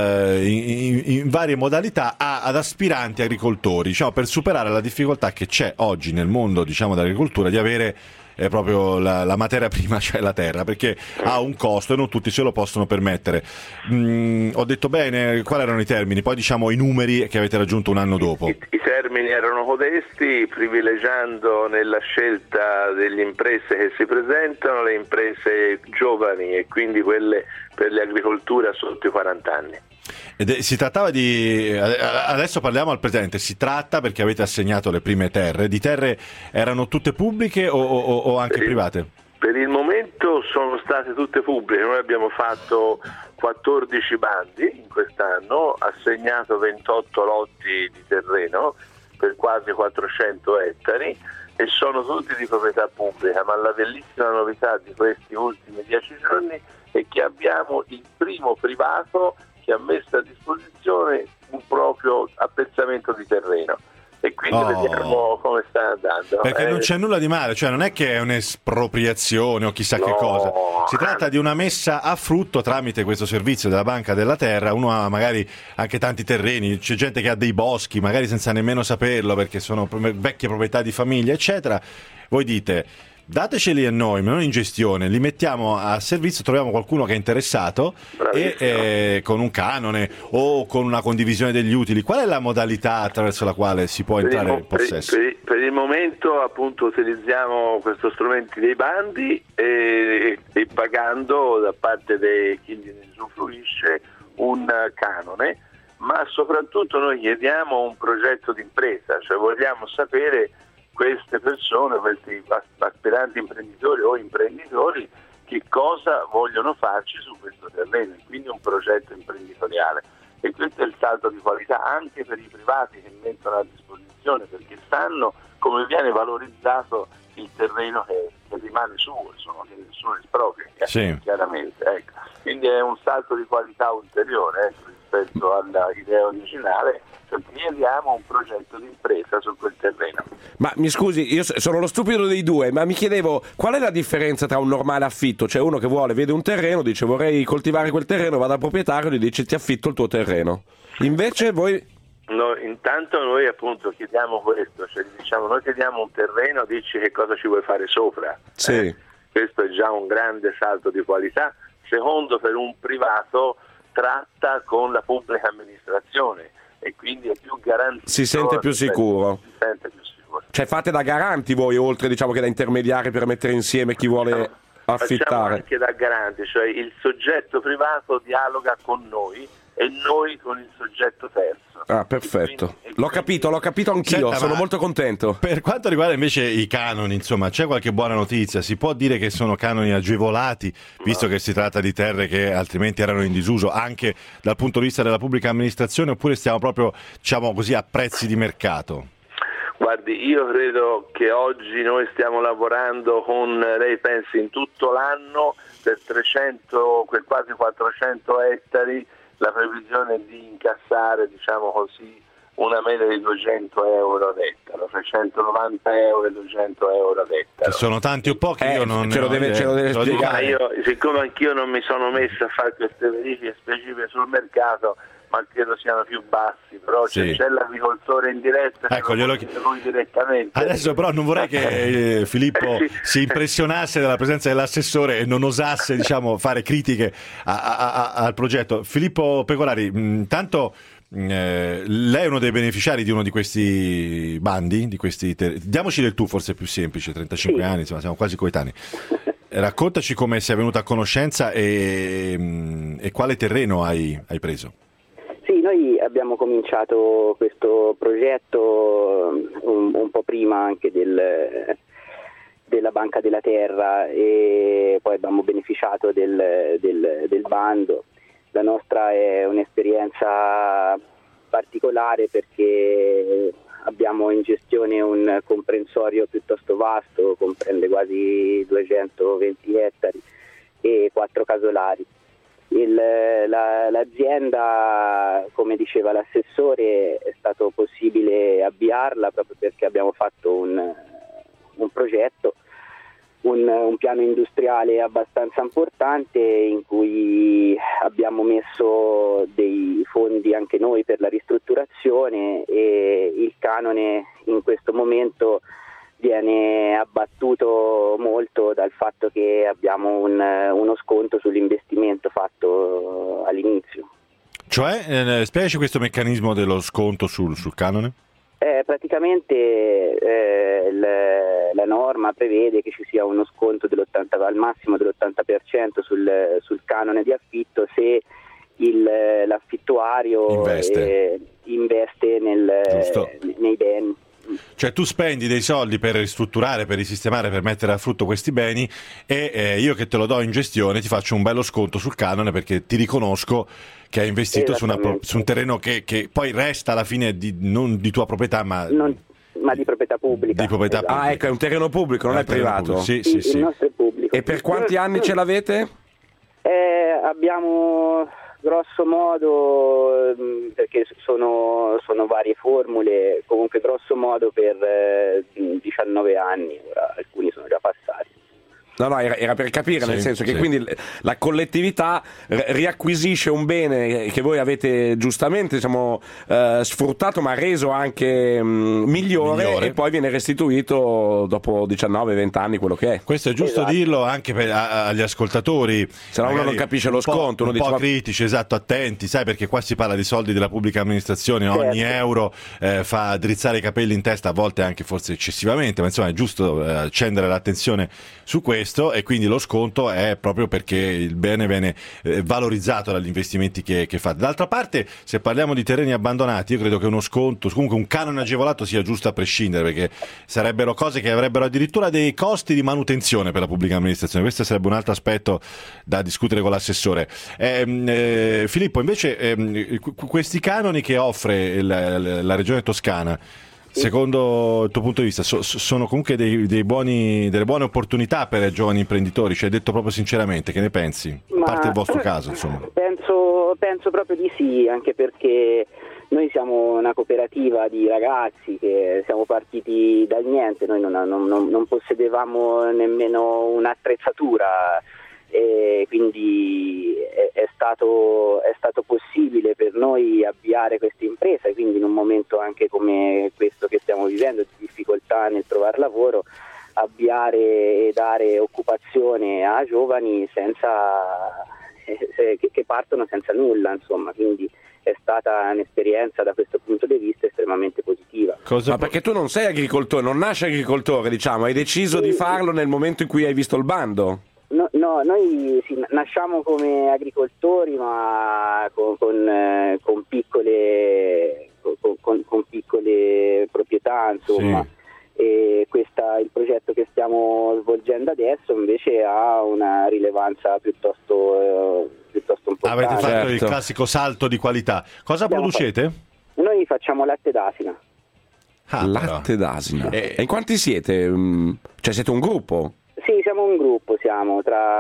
in varie modalità ad aspiranti agricoltori, diciamo, per superare la difficoltà che c'è oggi nel mondo, diciamo, dell'agricoltura, di avere proprio la materia prima, cioè la terra, perché ha un costo e non tutti se lo possono permettere. Ho detto bene? Quali erano i termini? Poi diciamo i numeri che avete raggiunto un anno dopo. I termini erano modesti, privilegiando nella scelta delle imprese che si presentano le imprese giovani e quindi quelle per l'agricoltura sotto i 40 anni. Si trattava adesso parliamo al presente, si tratta, perché avete assegnato le prime terre, di terre erano tutte pubbliche o anche private? Per il momento sono state tutte pubbliche, noi abbiamo fatto 14 bandi in quest'anno, assegnato 28 lotti di terreno per quasi 400 ettari e sono tutti di proprietà pubblica, ma la bellissima novità di questi ultimi 10 giorni è che abbiamo il primo privato che ha messo a disposizione un proprio appezzamento di terreno e quindi vediamo come sta andando. Perché non c'è nulla di male, cioè non è che è un'espropriazione o chissà che cosa, si tratta di una messa a frutto tramite questo servizio della Banca della Terra. Uno ha magari anche tanti terreni, c'è gente che ha dei boschi magari senza nemmeno saperlo perché sono vecchie proprietà di famiglia eccetera. Voi dite dateceli a noi, ma non in gestione, li mettiamo a servizio, troviamo qualcuno che è interessato e con un canone o con una condivisione degli utili. Qual è la modalità attraverso la quale si può entrare in possesso? Per il momento appunto utilizziamo questo strumento dei bandi e pagando da parte di chi ne usufruisce un canone, ma soprattutto noi chiediamo un progetto di impresa, cioè vogliamo sapere queste persone, questi aspiranti imprenditori o imprenditori, che cosa vogliono farci su questo terreno, quindi un progetto imprenditoriale. E questo è il salto di qualità anche per i privati che mettono a disposizione, perché sanno come viene valorizzato il terreno che rimane suo, insomma, che nessuno espropria, chiaramente. Ecco. Quindi è un salto di qualità ulteriore rispetto all'idea originale. Cioè, chiediamo un progetto di impresa su quel terreno. Ma mi scusi, io sono lo stupido dei due, ma mi chiedevo qual è la differenza tra un normale affitto, cioè uno che vede un terreno, dice vorrei coltivare quel terreno, va dal proprietario e gli dice ti affitto il tuo terreno. Invece voi... No, intanto noi appunto chiediamo questo, cioè diciamo noi chiediamo un terreno, dici che cosa ci vuoi fare sopra. Sì. Questo è già un grande salto di qualità. Secondo, per un privato tratta con la pubblica amministrazione e quindi è più garantito. Si sente più sicuro. Si sente più sicuro. Cioè fate da garanti voi, oltre diciamo che da intermediari per mettere insieme chi vuole affittare. Facciamo anche da garanti, cioè il soggetto privato dialoga con noi e noi con il soggetto terzo. Ah, perfetto. L'ho capito anch'io, Senta, sono ma molto contento. Per quanto riguarda invece i canoni, insomma, c'è qualche buona notizia? Si può dire che sono canoni agevolati, visto che si tratta di terre che altrimenti erano in disuso, anche dal punto di vista della pubblica amministrazione, oppure stiamo proprio, diciamo così, a prezzi di mercato? Guardi, io credo che oggi noi stiamo lavorando con, lei pensi, in tutto l'anno per 300, quasi 400 ettari, la previsione è di incassare, diciamo così, una media di 200 euro ad ettaro, 390 euro e 200 euro ad ettaro. Sono tanti o pochi? Io non ce lo deve spiegare. Io, siccome anch'io non mi sono messo a fare queste verifiche specifiche sul mercato, ma credo siano più bassi, però Sì. c'è l'agricoltore in diretta, Ecco, lui direttamente. Adesso però non vorrei che Filippo si impressionasse della presenza dell'assessore e non osasse, diciamo, fare critiche al progetto. Filippo Pecolari, intanto lei è uno dei beneficiari di uno di questi bandi, di questi diamoci del tu, forse è più semplice, 35 anni, insomma, siamo quasi coetanei. Raccontaci come sei venuto a conoscenza e quale terreno hai preso. Sì, noi abbiamo cominciato questo progetto un po' prima anche della Banca della Terra e poi abbiamo beneficiato del bando. La nostra è un'esperienza particolare perché abbiamo in gestione un comprensorio piuttosto vasto, comprende quasi 220 ettari e 4 casolari. L'azienda, come diceva l'assessore, è stato possibile avviarla proprio perché abbiamo fatto un progetto, un piano industriale abbastanza importante in cui abbiamo messo dei fondi anche noi per la ristrutturazione e il canone in questo momento viene abbattuto molto dal fatto che abbiamo uno sconto sull'investimento fatto all'inizio. Cioè, spiegaci questo meccanismo dello sconto sul canone? Praticamente la norma prevede che ci sia uno sconto al massimo dell'80% sul canone di affitto se l'affittuario investe nei beni. Cioè tu spendi dei soldi per ristrutturare, per risistemare, per mettere a frutto questi beni e io che te lo do in gestione ti faccio un bello sconto sul canone perché ti riconosco che hai investito su un terreno che poi resta alla fine non di tua proprietà ma di proprietà pubblica. Ah, ecco, è un terreno pubblico, non è privato. Sì. Il nostro è pubblico. E per quanti anni ce l'avete? Abbiamo grosso modo, perché sono varie formule, comunque grosso modo per 19 anni, ora alcuni sono già passati. No, era per capire, nel senso che quindi la collettività riacquisisce un bene che voi avete giustamente sfruttato ma reso anche migliore e poi viene restituito dopo 19-20 anni quello che è. Questo è giusto dirlo anche agli ascoltatori. Se no uno non capisce lo sconto. Un po' critici, attenti, sai, perché qua si parla di soldi della pubblica amministrazione, ogni euro fa drizzare i capelli in testa, a volte anche forse eccessivamente, ma insomma è giusto accendere l'attenzione su questo. E quindi lo sconto è proprio perché il bene viene valorizzato dagli investimenti che fate. D'altra parte, se parliamo di terreni abbandonati, io credo che uno sconto, comunque un canone agevolato sia giusto a prescindere, perché sarebbero cose che avrebbero addirittura dei costi di manutenzione per la pubblica amministrazione. Questo sarebbe un altro aspetto da discutere con l'assessore. Filippo, invece questi canoni che offre la regione Toscana, secondo il tuo punto di vista, sono comunque delle buone opportunità per i giovani imprenditori? Cioè, detto proprio sinceramente, che ne pensi? A parte il vostro caso, insomma. Penso proprio di sì, anche perché noi siamo una cooperativa di ragazzi che siamo partiti dal niente, noi non possedevamo nemmeno un'attrezzatura. E quindi è stato possibile per noi avviare questa impresa, quindi in un momento anche come questo che stiamo vivendo di difficoltà nel trovare lavoro, avviare e dare occupazione a giovani senza che partono senza nulla, insomma, quindi è stata un'esperienza da questo punto di vista estremamente positiva. Ma perché tu non sei agricoltore, non nasci agricoltore, diciamo, hai deciso di farlo nel momento in cui hai visto il bando? No, noi nasciamo come agricoltori, ma con piccole proprietà, insomma. Sì. E il progetto che stiamo svolgendo adesso invece ha una rilevanza piuttosto importante. Avete fatto il classico salto di qualità. Cosa producete? Noi facciamo latte d'asina. Latte d'asina. E in quanti siete? Cioè siete un gruppo? Sì, siamo un gruppo, siamo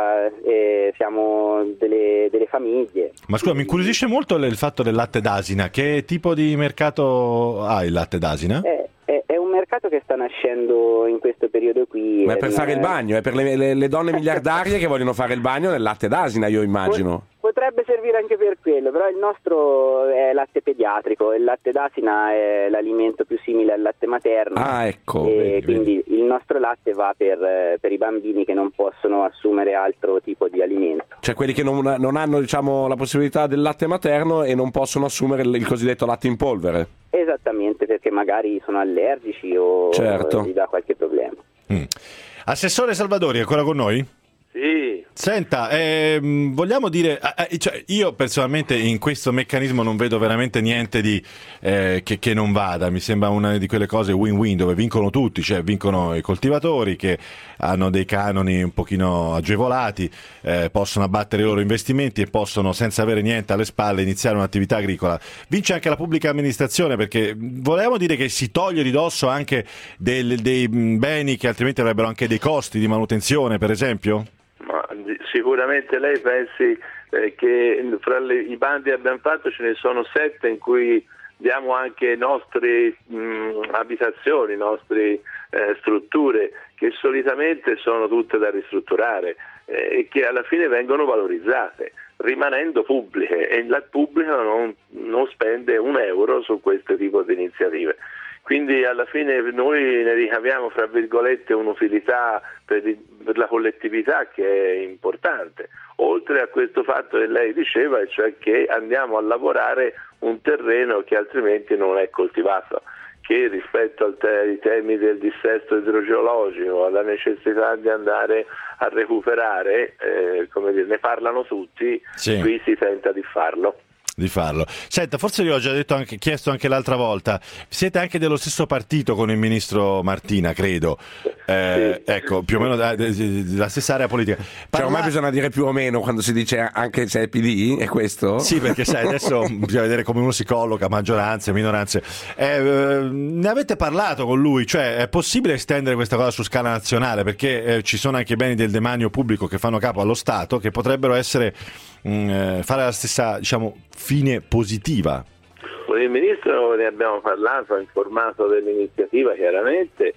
delle famiglie. Ma scusa, mi incuriosisce molto il fatto del latte d'asina. Che tipo di mercato ha il latte d'asina? È un mercato che sta nascendo in questo periodo qui. Ma è per fare il bagno, è per le donne miliardarie che vogliono fare il bagno nel latte d'asina, io immagino. Potrebbe servire anche per quello, però il nostro è latte pediatrico, il latte d'asina è l'alimento più simile al latte materno. Ecco. E quindi il nostro latte va per i bambini che non possono assumere altro tipo di alimento. Cioè quelli che non hanno, diciamo, la possibilità del latte materno e non possono assumere il cosiddetto latte in polvere. Esattamente, perché magari sono allergici o gli dà qualche problema. Assessore Salvadori, ancora con noi? Sì. Senta, vogliamo dire, cioè io personalmente in questo meccanismo non vedo veramente niente di che non vada. Mi sembra una di quelle cose win-win dove vincono tutti, cioè vincono i coltivatori che hanno dei canoni un pochino agevolati, possono abbattere i loro investimenti e possono senza avere niente alle spalle iniziare un'attività agricola. Vince anche la pubblica amministrazione, perché volevamo dire che si toglie di dosso anche dei beni che altrimenti avrebbero anche dei costi di manutenzione, per esempio? Ma sicuramente lei pensi che fra i bandi che abbiamo fatto ce ne sono 7 in cui diamo anche nostre abitazioni, nostre strutture che solitamente sono tutte da ristrutturare e che alla fine vengono valorizzate rimanendo pubbliche, e il pubblico non spende un euro su questo tipo di iniziative. Quindi alla fine noi ne ricaviamo, fra virgolette, un'utilità per la collettività che è importante, oltre a questo fatto che lei diceva, cioè che andiamo a lavorare un terreno che altrimenti non è coltivato, che rispetto ai temi del dissesto idrogeologico, alla necessità di andare a recuperare, ne parlano tutti, sì. Qui si tenta di farlo. Senta, forse vi ho già chiesto anche l'altra volta, siete anche dello stesso partito con il ministro Martina, credo. Ecco, più o meno della stessa area politica. Cioè, ormai bisogna dire più o meno quando si dice anche se è PD, è questo? Sì, perché sai, adesso bisogna vedere come uno si colloca, maggioranze, minoranze. Ne avete parlato con lui? Cioè, è possibile estendere questa cosa su scala nazionale? Perché ci sono anche beni del demanio pubblico che fanno capo allo Stato, che potrebbero essere fare la stessa, diciamo, fine positiva. Con il ministro ne abbiamo parlato, ha informato dell'iniziativa chiaramente.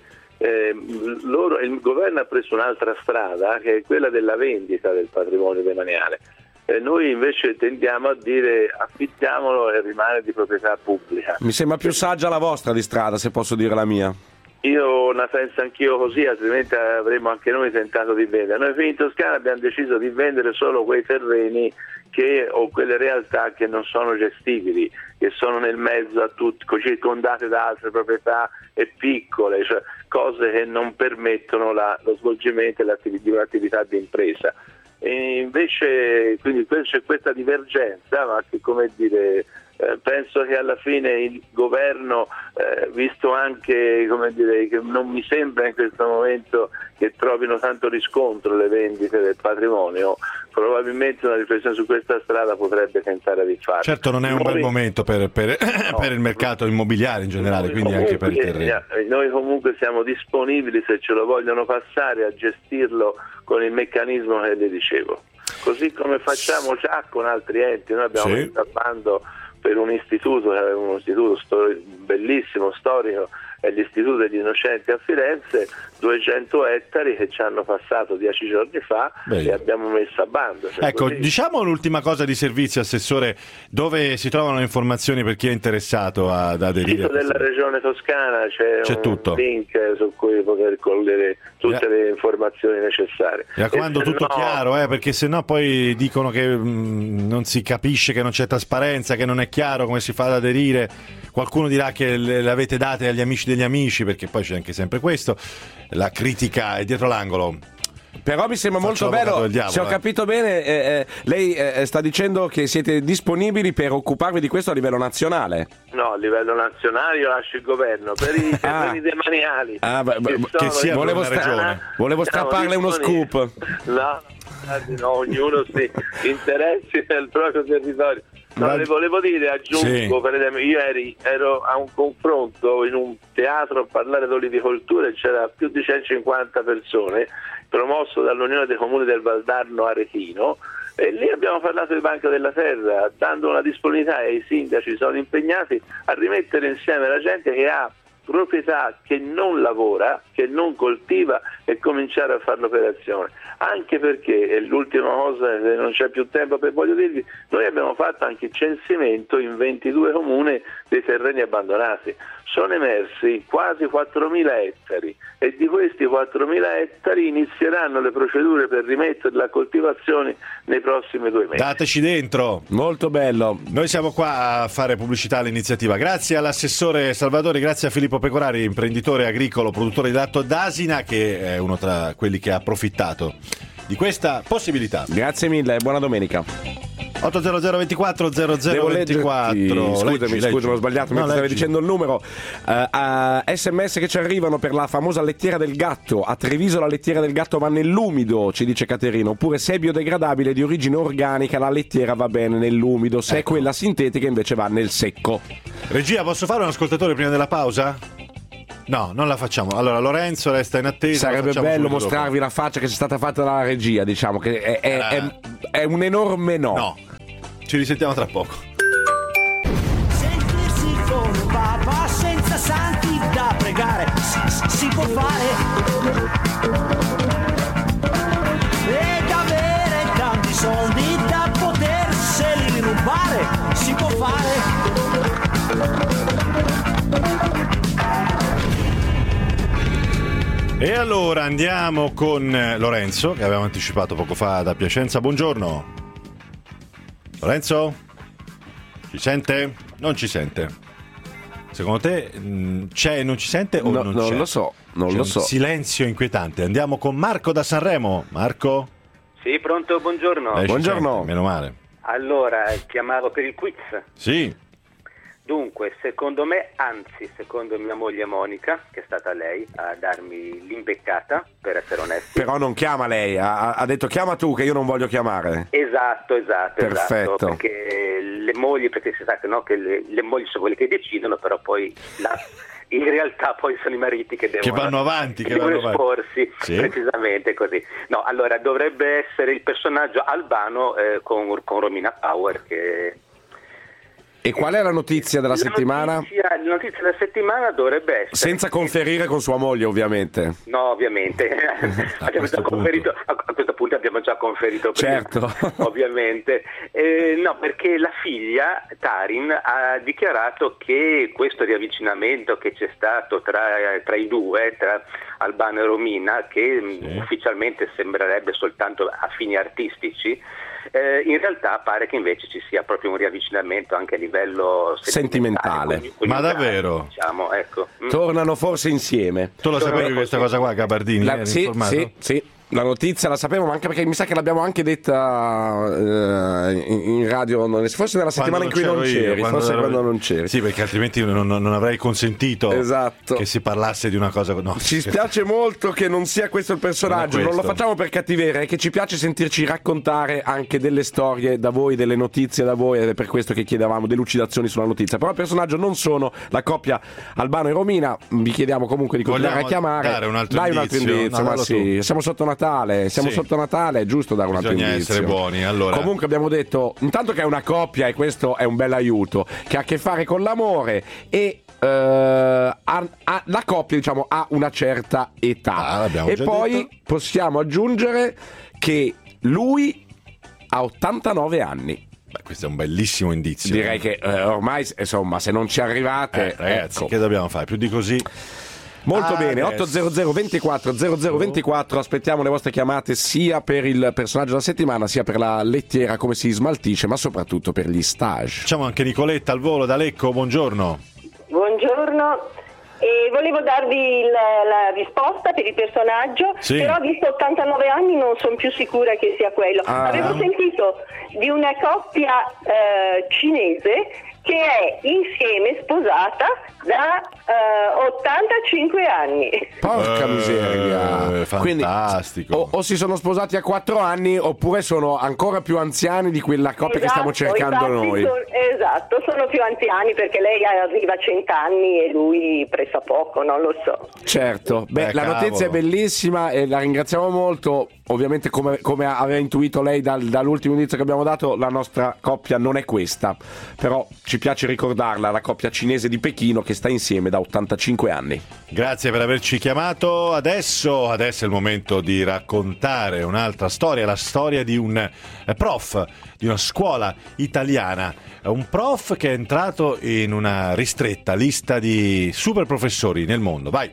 Il governo ha preso un'altra strada, che è quella della vendita del patrimonio demaniale. Noi invece tendiamo a dire affittiamolo e rimane di proprietà pubblica. Mi sembra più saggia la vostra di strada, se posso dire la mia. Io la penso anch'io così, altrimenti avremmo anche noi tentato di vendere. Noi qui in Toscana abbiamo deciso di vendere solo quei terreni o quelle realtà che non sono gestibili, che sono nel mezzo a tutti, circondate da altre proprietà e piccole, cioè cose che non permettono lo svolgimento di un'attività di impresa. E invece quindi c'è questa divergenza, ma che, come dire, penso che alla fine il governo, visto anche, come dire, che non mi sembra in questo momento che trovino tanto riscontro le vendite del patrimonio, probabilmente una riflessione su questa strada potrebbe tentare di fare. Certo, non è un bel momento per il mercato immobiliare in generale, quindi anche per il terreno. Noi comunque siamo disponibili, se ce lo vogliono passare, a gestirlo con il meccanismo che le dicevo. Così come facciamo già con altri enti. Noi abbiamo messo a bando per un istituto bellissimo, storico, è l'Istituto degli Innocenti a Firenze, 200 ettari che ci hanno passato 10 giorni fa e abbiamo messo a bando. Ecco, diciamo l'ultima cosa di servizio, Assessore, dove si trovano le informazioni per chi è interessato ad aderire? Sul sito della Regione Toscana c'è un tutto. link su cui poter cogliere tutte le informazioni necessarie. Mi raccomando, tutto chiaro, perché sennò poi dicono che non si capisce, che non c'è trasparenza, che non è chiaro come si fa ad aderire. Qualcuno dirà che le avete date agli amici degli amici, perché poi c'è anche sempre questo. La critica è dietro l'angolo. Però mi sembra molto bello, se ho capito bene, lei sta dicendo che siete disponibili per occuparvi di questo a livello nazionale. No, a livello nazionale io lascio il governo per i terreni demaniali. Che sia volevo strapparle uno scoop. No, ognuno si interessi nel proprio territorio. No, le volevo dire, aggiungo, per esempio, io ero a un confronto in un teatro a parlare d'olivicoltura e c'era più di 150 persone, promosso dall'Unione dei Comuni del Valdarno Aretino, e lì abbiamo parlato di Banca della Terra, dando una disponibilità, e i sindaci sono impegnati a rimettere insieme la gente che ha proprietà, che non lavora, che non coltiva, e cominciare a fare l'operazione. Anche perché, e l'ultima cosa, se non c'è più tempo voglio dirvi, noi abbiamo fatto anche il censimento in 22 comuni dei terreni abbandonati. Sono emersi quasi 4.000 ettari e di questi 4.000 ettari inizieranno le procedure per rimetterli a coltivazione nei prossimi 2 mesi. Dateci dentro. Molto bello. Noi siamo qua a fare pubblicità all'iniziativa. Grazie all'assessore Salvatori, grazie a Filippo Pecorari, imprenditore agricolo, produttore di latte d'asina, che è uno tra quelli che ha approfittato di questa possibilità. Grazie mille, buona domenica. 800 24 0024. Scusami, ho sbagliato, mi stavi dicendo il numero. SMS che ci arrivano per la famosa lettiera del gatto. A Treviso la lettiera del gatto va nell'umido, ci dice Caterina. Oppure se è biodegradabile di origine organica la lettiera va bene nell'umido, se è quella sintetica invece va nel secco. Regia, posso fare un ascoltatore prima della pausa? No, non la facciamo. Allora, Lorenzo resta in attesa. Sarebbe bello mostrarvi la faccia che c'è stata fatta dalla regia, diciamo che è un enorme no. No, ci risentiamo tra poco. Sentirsi con un papa senza santi da pregare si può fare, ed avere tanti soldi da poterseli rubare si può fare. E allora andiamo con Lorenzo, che avevamo anticipato poco fa da Piacenza. Buongiorno. Lorenzo? Ci sente? Non ci sente. Secondo te c'è e non ci sente o non c'è? Non lo so, non lo so. Silenzio inquietante. Andiamo con Marco da Sanremo. Marco? Sì, pronto, buongiorno. Buongiorno. Sente, meno male. Allora, chiamavo per il quiz. Sì. Dunque, secondo me, anzi, secondo mia moglie Monica, che è stata lei a darmi l'imbeccata, per essere onesti. Però non chiama lei, ha detto chiama tu che io non voglio chiamare. Esatto. Perfetto. Perché le mogli, perché si sa che, no, che le mogli sono quelle che decidono, però poi in realtà poi sono i mariti che vanno avanti, che devono esporsi, sì? Precisamente così. No, allora dovrebbe essere il personaggio Albano con Romina Power che... E qual è la notizia della settimana? La notizia della settimana dovrebbe essere... Senza conferire con sua moglie, ovviamente. No, ovviamente. A questo punto abbiamo già conferito prima, certo. Ovviamente. No, perché la figlia, Tarin, ha dichiarato che questo riavvicinamento che c'è stato tra i due, tra Albano e Romina, che ufficialmente sembrerebbe soltanto a fini artistici, in realtà pare che invece ci sia proprio un riavvicinamento anche a livello sentimentale. Ma davvero? Diciamo, ecco. Tornano forse insieme. Tu lo sapevi questa cosa qua, Gabardini? Sì. La notizia la sapevo, ma anche perché mi sa che l'abbiamo anche detta in radio, forse nella settimana in cui non c'eri, quando non c'eri. Sì, perché altrimenti non avrei consentito che si parlasse di una cosa. No, ci spiace molto che non sia questo il personaggio, non lo facciamo per cattiveria, è che ci piace sentirci raccontare anche delle storie da voi, delle notizie da voi, ed è per questo che chiedevamo delucidazioni sulla notizia. Però il personaggio non sono la coppia Albano e Romina, vi chiediamo comunque di continuare a chiamare. Dai un altro indizio, ma sì, siamo sotto un Natale, siamo Sì. sotto Natale, è giusto dare un altro Bisogna indizio. essere buoni, allora. Comunque abbiamo detto, intanto che è una coppia, e questo è un bel aiuto, che ha a che fare con l'amore e la coppia, diciamo, ha una certa età. l'abbiamo E già poi detto. possiamo aggiungere che lui ha 89 anni. Beh, questo è un bellissimo indizio. Direi che ormai, insomma, se non ci arrivate, ragazzi, ecco. che dobbiamo fare? Più di così? Molto bene, Adesso. 800 24 0024, aspettiamo le vostre chiamate sia per il personaggio della settimana sia per la lettiera, come si smaltisce, ma soprattutto per gli stage. Facciamo anche Nicoletta al volo da Lecco, buongiorno. Buongiorno. E volevo darvi la risposta per il personaggio, Sì. però visto 89 anni non sono più sicura che sia quello. Avevo sentito di una coppia cinese che è insieme, sposata da 85 anni. Porca miseria. Fantastico. Quindi, o si sono sposati a 4 anni oppure sono ancora più anziani di quella coppia che stiamo cercando noi. Esatto, sono più anziani perché lei arriva a 100 anni e lui pressappoco, non lo so. Certo, beh, la notizia è bellissima e la ringraziamo molto. Ovviamente, come aveva intuito lei dall'ultimo indizio che abbiamo dato, la nostra coppia non è questa, però ci piace ricordarla, la coppia cinese di Pechino che sta insieme da 85 anni. Grazie per averci chiamato. Adesso è il momento di raccontare un'altra storia, la storia di un prof di una scuola italiana, un prof che è entrato in una ristretta lista di super professori nel mondo. Vai.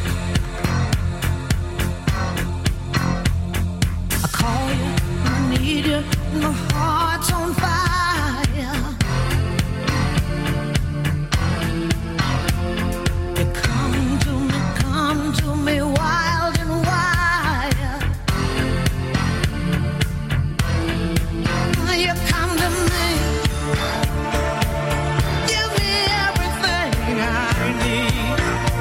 Need you, my heart's on fire. You come to me wild and wild. You come to me, give me everything I need.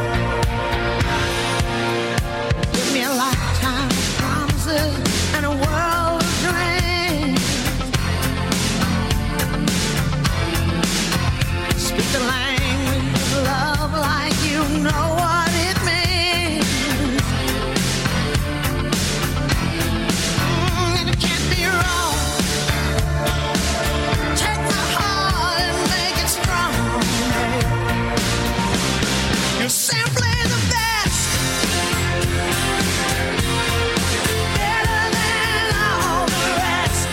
Give me a lifetime of promises and a world of dreams. Speak the language of love like you know what it means. And it can't be wrong. Take my heart and make it strong. You're simply the best. Better than all the rest.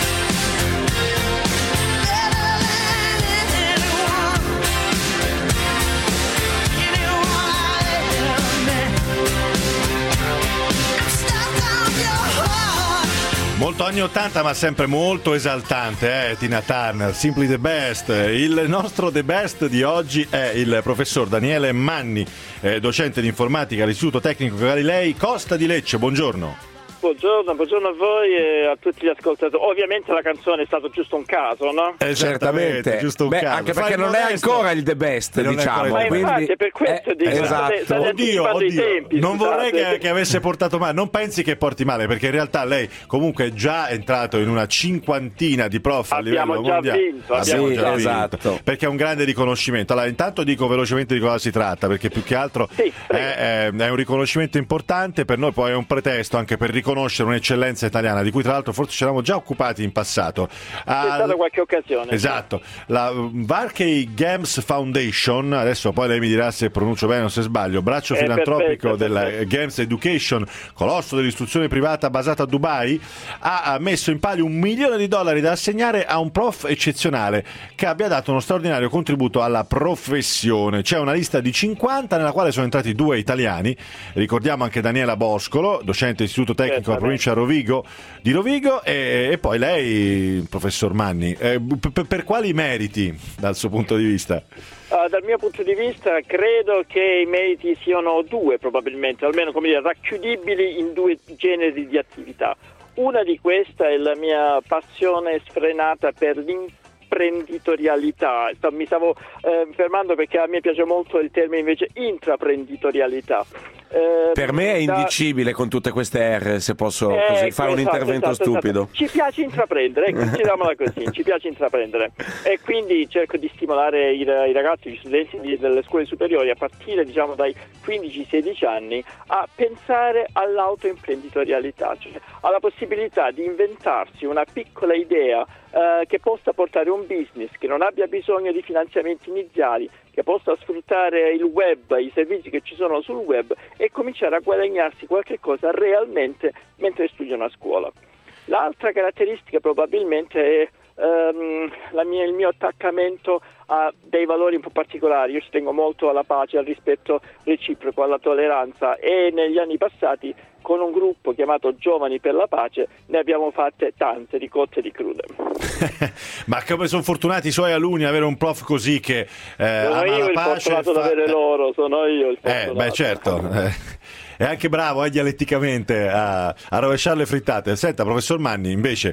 Better than anyone. Anyone I ever met. I'm stuck on your heart. Molto anni 80 ma sempre molto esaltante, Tina Turner, Simply the Best. Il nostro The Best di oggi è il professor Daniele Manni, docente di informatica all'Istituto Tecnico Galilei Costa di Lecce. Buongiorno. Buongiorno a voi e a tutti gli ascoltatori. Ovviamente la canzone è stato giusto un caso, no? Certamente, giusto un caso. anche perché non è ancora il The Best, diciamo. Ma quindi infatti è per questo dico, state anticipando i tempi, non scusate. vorrei che avesse portato male, non pensi che porti male, perché in realtà lei comunque è già entrato in una cinquantina di prof a livello Abbiamo già mondiale. vinto, Abbiamo sì, già vinto, esatto. perché è un grande riconoscimento. Allora, intanto dico velocemente di cosa si tratta, perché più che altro è un riconoscimento importante per noi, poi è un pretesto anche per riconoscere un'eccellenza italiana di cui tra l'altro forse ci eravamo già occupati in passato. C'è stata qualche occasione. Esatto, la Varkey Games Foundation, adesso poi lei mi dirà se pronuncio bene o se sbaglio, braccio filantropico della Games Education, colosso dell'istruzione privata basata a Dubai, ha messo in palio $1 milione da assegnare a un prof eccezionale che abbia dato uno straordinario contributo alla professione. C'è una lista di 50 nella quale sono entrati 2 italiani, ricordiamo anche Daniela Boscolo, docente Istituto Tecnico alla provincia di Rovigo, e poi lei, professor Manni, per quali meriti dal suo punto di vista? Dal mio punto di vista credo che i meriti siano 2 probabilmente, almeno come dire, racchiudibili in 2 generi di attività. Una di queste è la mia passione sfrenata per l'imprenditorialità. Mi stavo fermando perché a me piace molto il termine invece intraprenditorialità. Per me è indicibile con tutte queste R, se posso così fare un intervento stupido. Ci piace intraprendere, diciamola così, ci piace intraprendere, e quindi cerco di stimolare i ragazzi, gli studenti delle scuole superiori a partire diciamo dai 15-16 anni a pensare all'autoimprenditorialità, cioè alla possibilità di inventarsi una piccola idea che possa portare un business, che non abbia bisogno di finanziamenti iniziali, che possa sfruttare il web, i servizi che ci sono sul web e cominciare a guadagnarsi qualche cosa realmente mentre studiano a scuola. L'altra caratteristica probabilmente è il mio attaccamento a dei valori un po' particolari. Io ci tengo molto alla pace, al rispetto reciproco, alla tolleranza, e negli anni passati con un gruppo chiamato Giovani per la Pace ne abbiamo fatte tante di cotte e di crude. Ma come sono fortunati i suoi alunni ad avere un prof così che sono ama io la il pace, fortunato ad avere loro, sono io il fortunato. Beh, certo. È anche bravo dialetticamente a rovesciare le frittate. Senta, professor Manni, invece,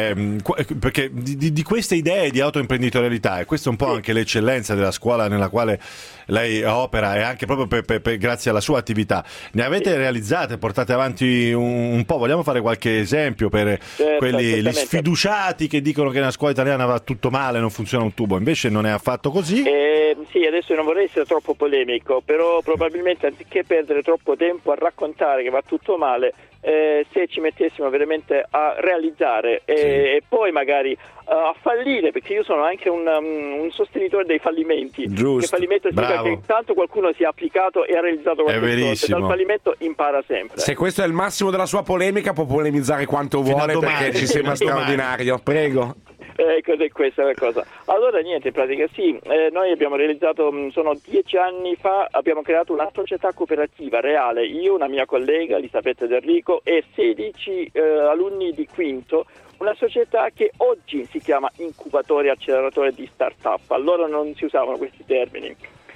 perché di queste idee di autoimprenditorialità, e questa è un po' anche l'eccellenza della scuola nella quale lei opera, e anche proprio grazie alla sua attività, ne avete realizzate, portate avanti un po'? Vogliamo fare qualche esempio per quelli gli sfiduciati che dicono che nella scuola italiana va tutto male, non funziona un tubo? Invece non è affatto così? Sì, adesso non vorrei essere troppo polemico, però probabilmente anziché perdere troppo tempo a raccontare che va tutto male, se ci mettessimo veramente a realizzare e poi magari a fallire, perché io sono anche un sostenitore dei fallimenti. Giusto, che fallimento significa che tanto qualcuno si è applicato e ha realizzato qualche cosa, e dal fallimento impara sempre. Se questo è il massimo della sua polemica, può polemizzare quanto vuole, perché ci sembra straordinario. Prego. Ecco, è questa la cosa. Allora niente, in pratica sì, noi abbiamo realizzato, sono 10 anni fa, abbiamo creato una società cooperativa reale, io, una mia collega, Elisabetta Del Rico, e 16 alunni di quinto, una società che oggi si chiama incubatore e acceleratore di start-up. Allora non si usavano questi termini.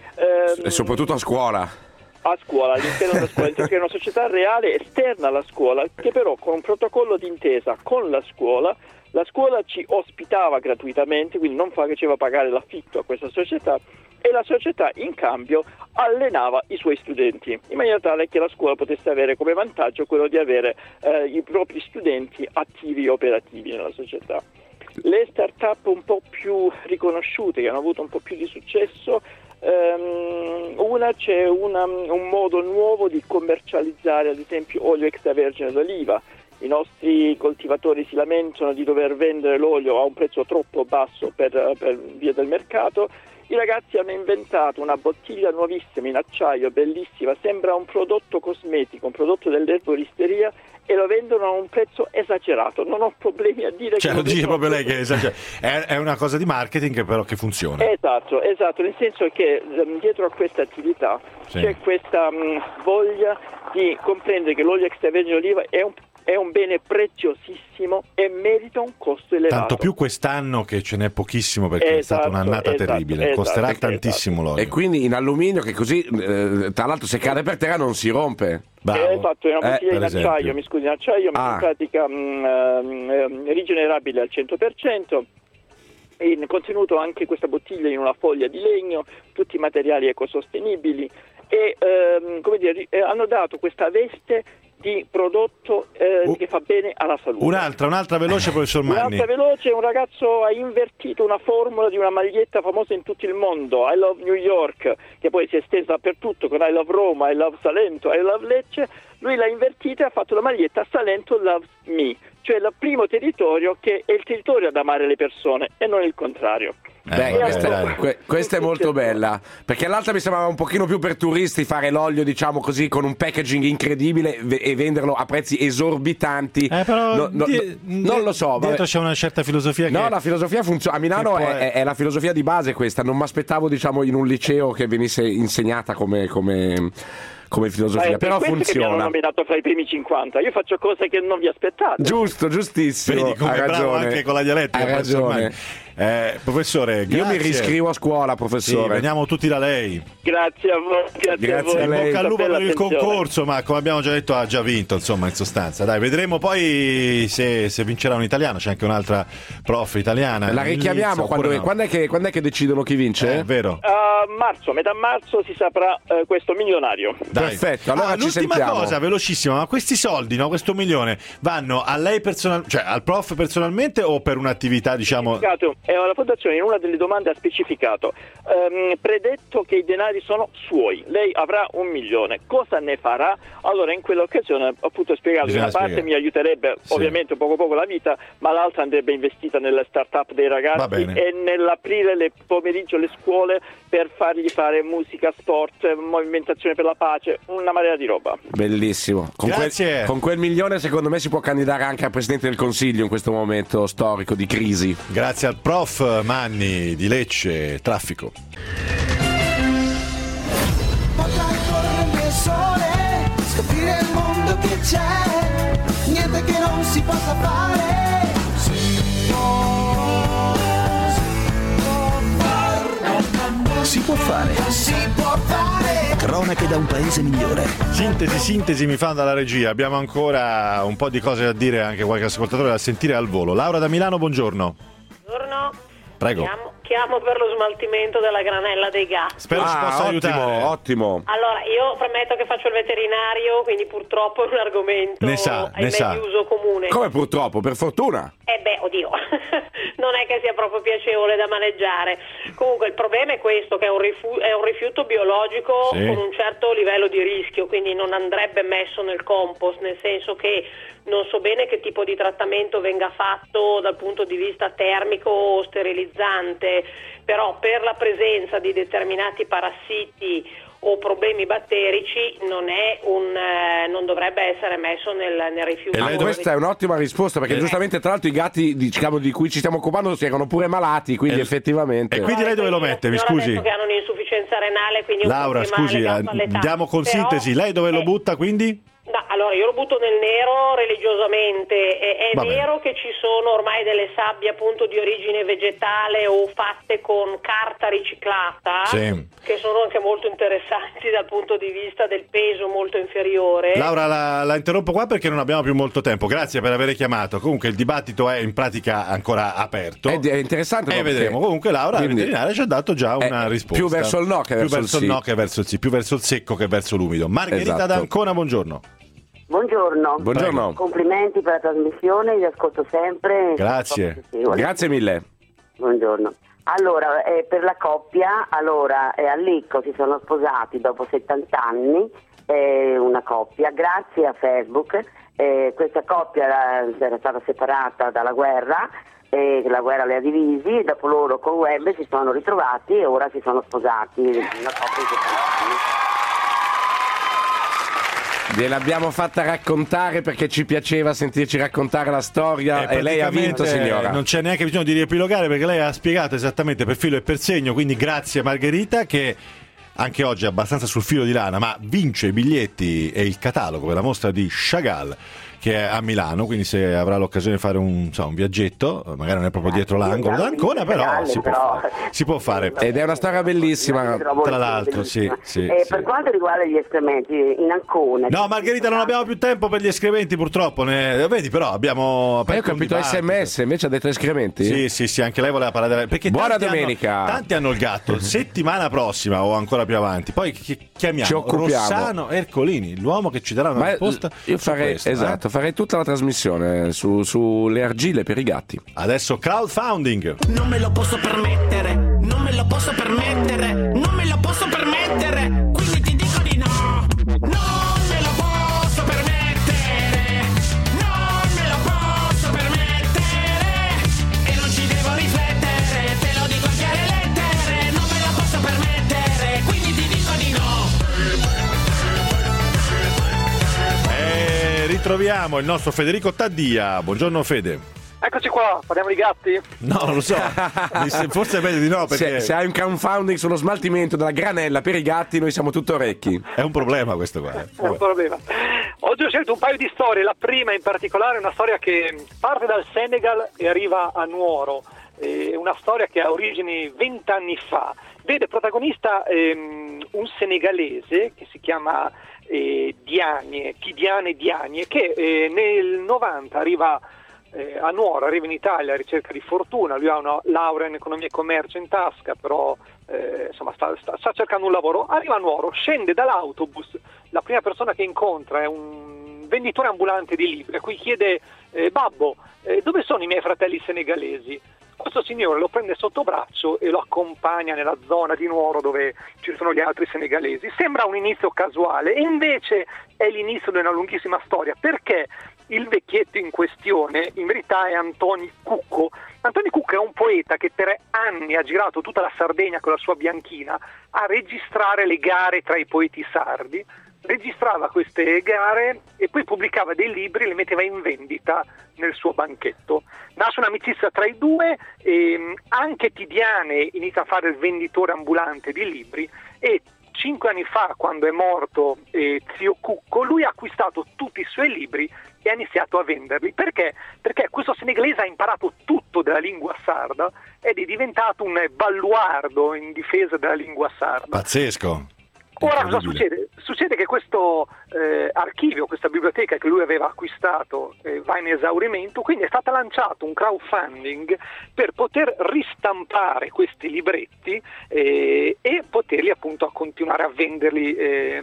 E soprattutto a scuola. A scuola, all'interno della scuola, che è una società reale esterna alla scuola, che però con un protocollo d'intesa con la scuola ci ospitava gratuitamente, quindi non faceva pagare l'affitto a questa società, e la società in cambio allenava i suoi studenti, in maniera tale che la scuola potesse avere come vantaggio quello di avere i propri studenti attivi e operativi nella società. Le start-up un po' più riconosciute, che hanno avuto un po' più di successo, c'è un modo nuovo di commercializzare ad esempio olio extravergine d'oliva. I nostri coltivatori si lamentano di dover vendere l'olio a un prezzo troppo basso per via del mercato. I ragazzi hanno inventato una bottiglia nuovissima in acciaio, bellissima, sembra un prodotto cosmetico, un prodotto dell'erboristeria, e lo vendono a un prezzo esagerato. Non ho problemi a dire lo dice proprio lei che è una cosa di marketing però che funziona. Esatto, nel senso che dietro a questa attività c'è questa voglia di comprendere che l'olio extravergine d'oliva è un bene preziosissimo e merita un costo elevato. Tanto più quest'anno che ce n'è pochissimo, perché è stata un'annata terribile, costerà tantissimo l'olio. E quindi in alluminio, che così tra l'altro se cade per terra non si rompe. Esatto, è una bottiglia in acciaio, in acciaio, in pratica rigenerabile al 100%. In contenuto anche questa bottiglia in una foglia di legno, tutti i materiali ecosostenibili, e hanno dato questa veste di prodotto che fa bene alla salute. Un'altra veloce, professor Manni. Un'altra veloce, un ragazzo ha invertito una formula di una maglietta famosa in tutto il mondo, I Love New York, che poi si è estesa dappertutto con I Love Roma, I Love Salento, I Love Lecce. Lui l'ha invertita e ha fatto la maglietta Salento Loves Me, cioè il primo territorio che è il territorio ad amare le persone e non il contrario. Questa è molto bella, perché l'altra mi sembrava un pochino più per turisti, fare l'olio diciamo così con un packaging incredibile e venderlo a prezzi esorbitanti. Però non lo so, dietro c'è una certa filosofia che... No, la filosofia funziona. A Milano è la filosofia di base questa. Non mi aspettavo diciamo in un liceo che venisse insegnata come filosofia, però funziona. Che mi hanno nominato fra i primi 50. Io faccio cose che non vi aspettate. Giustissimo. Vedi come è bravo anche con la dialettica. Hai ragione. Professore, grazie. Io mi riscrivo a scuola, professore. Sì, veniamo tutti da lei. Grazie a voi. Grazie a lei. Bocca al lupo per il concorso, ma come abbiamo già detto ha già vinto, insomma, in sostanza. Dai, vedremo poi se vincerà un italiano. C'è anche un'altra prof italiana. La richiamiamo quando è che decidono chi vince? È vero. Metà marzo si saprà questo milionario. Dai, Perfetto, allora ci l'ultima sentiamo. cosa, velocissima, ma questi soldi, no, questo 1 milione, vanno a lei cioè al prof personalmente o per un'attività, diciamo... La fondazione in una delle domande ha specificato, predetto che i denari sono suoi, lei avrà 1 milione, cosa ne farà? Allora in quell'occasione ho appunto spiegato che una parte mi aiuterebbe ovviamente poco la vita, ma l'altra andrebbe investita nelle start-up dei ragazzi e nell'aprire le pomeriggio le scuole per fargli fare musica, sport, movimentazione per la pace, una marea di roba. Bellissimo. Con quel 1 milione secondo me si può candidare anche a Presidente del Consiglio in questo momento storico di crisi. Grazie al prof Manni di Lecce, Traffico. Potrai correre nel sole, scoprire il mondo che c'è, niente che non si possa fare. Si può fare. Si può fare. Cronache da un paese migliore. Sintesi mi fanno dalla regia. Abbiamo ancora un po' di cose da dire, anche qualche ascoltatore da sentire al volo. Laura da Milano, buongiorno. Buongiorno. Prego. Chiamo per lo smaltimento della granella dei gatti. Spero ci possa aiutare. Ottimo. Allora, io premetto che faccio il veterinario, quindi purtroppo è un argomento ne sa. di uso comune. Come purtroppo? Per fortuna. Oddio, non è che sia proprio piacevole da maneggiare. Comunque il problema è questo, che è un rifiuto biologico con un certo livello di rischio, quindi non andrebbe messo nel compost, nel senso che non so bene che tipo di trattamento venga fatto dal punto di vista termico o sterilizzante, però per la presenza di determinati parassiti o problemi batterici non dovrebbe essere messo nel rifiuto. Questa è un'ottima risposta, perché giustamente tra l'altro i gatti, diciamo, di cui ci stiamo occupando si erano pure malati, quindi effettivamente. E quindi lei dove lo mette? Mi scusi. Che hanno un'insufficienza renale, quindi Laura, scusi, andiamo con sintesi. Lei dove lo butta quindi? Allora io lo butto nel nero religiosamente. È vero che ci sono ormai delle sabbie appunto di origine vegetale o fatte con carta riciclata, che sono anche molto interessanti dal punto di vista del peso molto inferiore. Laura, la interrompo qua perché non abbiamo più molto tempo. Grazie per aver chiamato. Comunque il dibattito è in pratica ancora aperto. È interessante. Vedremo. Comunque Laura, la veterinaria, ci ha dato già una risposta. Più verso il no che verso il sì. No che verso il sì, più verso il secco che verso l'umido. Margherita da Ancona, buongiorno. Buongiorno. Buongiorno. Complimenti per la trasmissione, vi ascolto sempre. Grazie. Grazie mille. Buongiorno. Allora, per la coppia, a Lecco si sono sposati dopo 70 anni, una coppia, grazie a Facebook. Questa coppia era stata separata dalla guerra, la guerra li ha divisi, dopo loro con web si sono ritrovati e ora si sono sposati, una coppia di 70 anni. Gliel'abbiamo fatta raccontare perché ci piaceva sentirci raccontare la storia e lei ha vinto, signora. Non c'è neanche bisogno di riepilogare perché lei ha spiegato esattamente per filo e per segno, quindi grazie Margherita, che anche oggi è abbastanza sul filo di lana, ma vince i biglietti e il catalogo per la mostra di Chagall che è a Milano, quindi se avrà l'occasione di fare un viaggetto, magari non è proprio dietro l'angolo d'Ancona, però si può fare. Ed è una storia bellissima, tra l'altro, sì. Per quanto riguarda gli escrementi in Ancona... No, Margherita, non abbiamo più tempo per gli escrementi, purtroppo. Vedi, però abbiamo aperto. Io ho capito SMS, invece ha detto escrementi? Sì, anche lei voleva parlare perché buona domenica. Tanti hanno il gatto. Settimana prossima o ancora più avanti. Poi chiamiamo ci occupiamo. Rossano Ercolini, l'uomo che ci darà una risposta. Io farei, farei tutta la trasmissione sulle argille per i gatti. Adesso crowdfunding. Non me lo posso permettere, non me lo posso permettere, non me lo posso permettere, quindi ti dico di no. Non me lo posso permettere, non me lo posso permettere, e non ci devo riflettere, te lo dico a chiare lettere, non me lo posso permettere, quindi ti dico di no. Ritroviamo il nostro Federico Taddia. Buongiorno Fede. Eccoci qua, parliamo di gatti? No, non lo so. Forse è meglio di no, perché se hai un crowdfunding sullo smaltimento della granella per i gatti, noi siamo tutto orecchi. È un problema questo qua. È un problema. Oggi ho scelto un paio di storie. La prima in particolare è una storia che parte dal Senegal e arriva a Nuoro. È una storia che ha origini 20 anni fa. Vede protagonista un senegalese che si chiama Tidiane Diagne, che nel 90 arriva in Italia a ricerca di fortuna. Lui ha una laurea in economia e commercio in tasca, però insomma sta cercando un lavoro, arriva a Nuoro, scende dall'autobus, la prima persona che incontra è un venditore ambulante di libri, a cui chiede babbo, dove sono i miei fratelli senegalesi? Questo signore lo prende sotto braccio e lo accompagna nella zona di Nuoro dove ci sono gli altri senegalesi. Sembra un inizio casuale e invece è l'inizio di una lunghissima storia, perché il vecchietto in questione in verità è Antoni Cucco. Antoni Cucco è un poeta che per anni ha girato tutta la Sardegna con la sua bianchina a registrare le gare tra i poeti sardi, registrava queste gare e poi pubblicava dei libri e li metteva in vendita nel suo banchetto. Nasce un'amicizia tra i due e anche Tidiane inizia a fare il venditore ambulante di libri e 5 anni fa, quando è morto zio Cucco, lui ha acquistato tutti i suoi libri e ha iniziato a venderli. Perché? Perché questo senegalese ha imparato tutto della lingua sarda ed è diventato un baluardo in difesa della lingua sarda. Pazzesco. Ora cosa succede? Succede che questo archivio, questa biblioteca che lui aveva acquistato va in esaurimento, quindi è stato lanciato un crowdfunding per poter ristampare questi libretti e poterli appunto continuare a venderli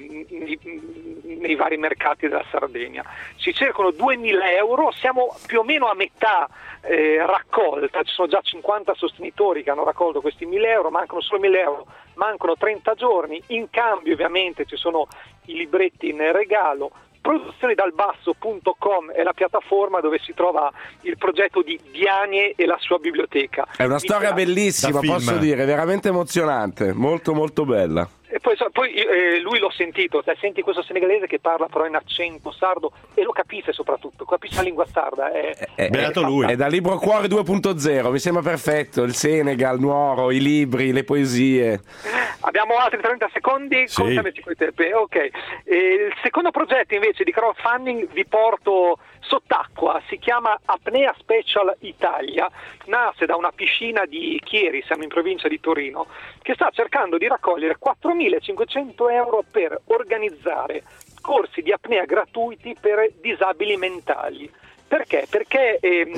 nei vari mercati della Sardegna. Si cercano 2.000 euro, siamo più o meno a metà raccolta, ci sono già 50 sostenitori che hanno raccolto questi 1.000 euro, mancano solo 1.000 euro, mancano 30 giorni, in cambio ovviamente ci sono i libretti in regalo. Produzionidalbasso.com è la piattaforma dove si trova il progetto di Dianie e la sua biblioteca. È una storia bellissima, posso dire, veramente emozionante, molto molto bella. E poi lui l'ho sentito, senti questo senegalese che parla però in accento sardo e lo capisce, soprattutto capisce la lingua sarda. Beato lui. È da Libro Cuore 2.0, mi sembra perfetto. Il Senegal, Nuoro, i libri, le poesie. Abbiamo altri 30 secondi, sì. Ok. Il secondo progetto invece di crowdfunding vi porto sott'acqua, si chiama Apnea Special Italia, nasce da una piscina di Chieri, siamo in provincia di Torino, che sta cercando di raccogliere 4.500 euro per organizzare corsi di apnea gratuiti per disabili mentali. Perché? Perché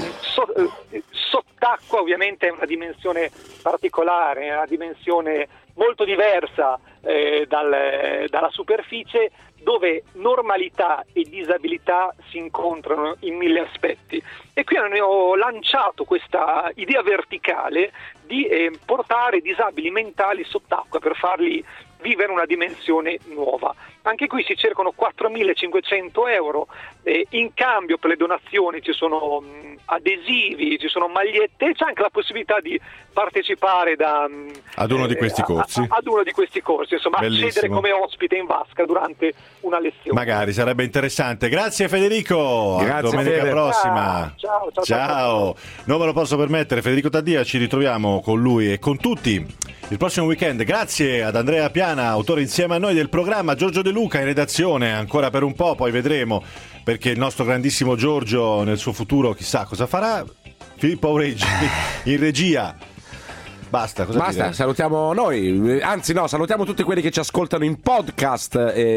sott'acqua ovviamente è una dimensione particolare, è una dimensione molto diversa dalla superficie, dove normalità e disabilità si incontrano in 1000 aspetti. E qui ho lanciato questa idea verticale di portare disabili mentali sott'acqua per farli vivere una dimensione nuova. Anche qui si cercano 4.500 euro, in cambio per le donazioni ci sono adesivi, ci sono magliette e c'è anche la possibilità di partecipare ad uno di questi corsi. Ad uno di questi corsi, insomma, bellissimo. Accedere come ospite in vasca durante una lezione. Magari sarebbe interessante. Grazie Federico. Grazie, domenica Fede. prossima. Ciao. Non me lo posso permettere, Federico Taddia, ci ritroviamo con lui e con tutti il prossimo weekend. Grazie ad Andrea Piana, autore insieme a noi del programma, Giorgio De Luca in redazione ancora per un po', poi vedremo, perché il nostro grandissimo Giorgio nel suo futuro chissà cosa farà. Filippo Auregi in regia. Basta, dire? Salutiamo noi, anzi no, salutiamo tutti quelli che ci ascoltano in podcast.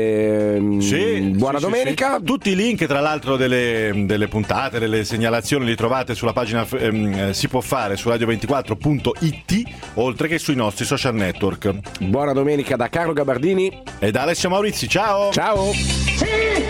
Buona domenica. Sì. Tutti i link tra l'altro delle puntate, delle segnalazioni li trovate sulla pagina si può fare su radio24.it, oltre che sui nostri social network. Buona domenica da Carlo Gabardini e da Alessio Maurizi. Ciao. Ciao. Sì!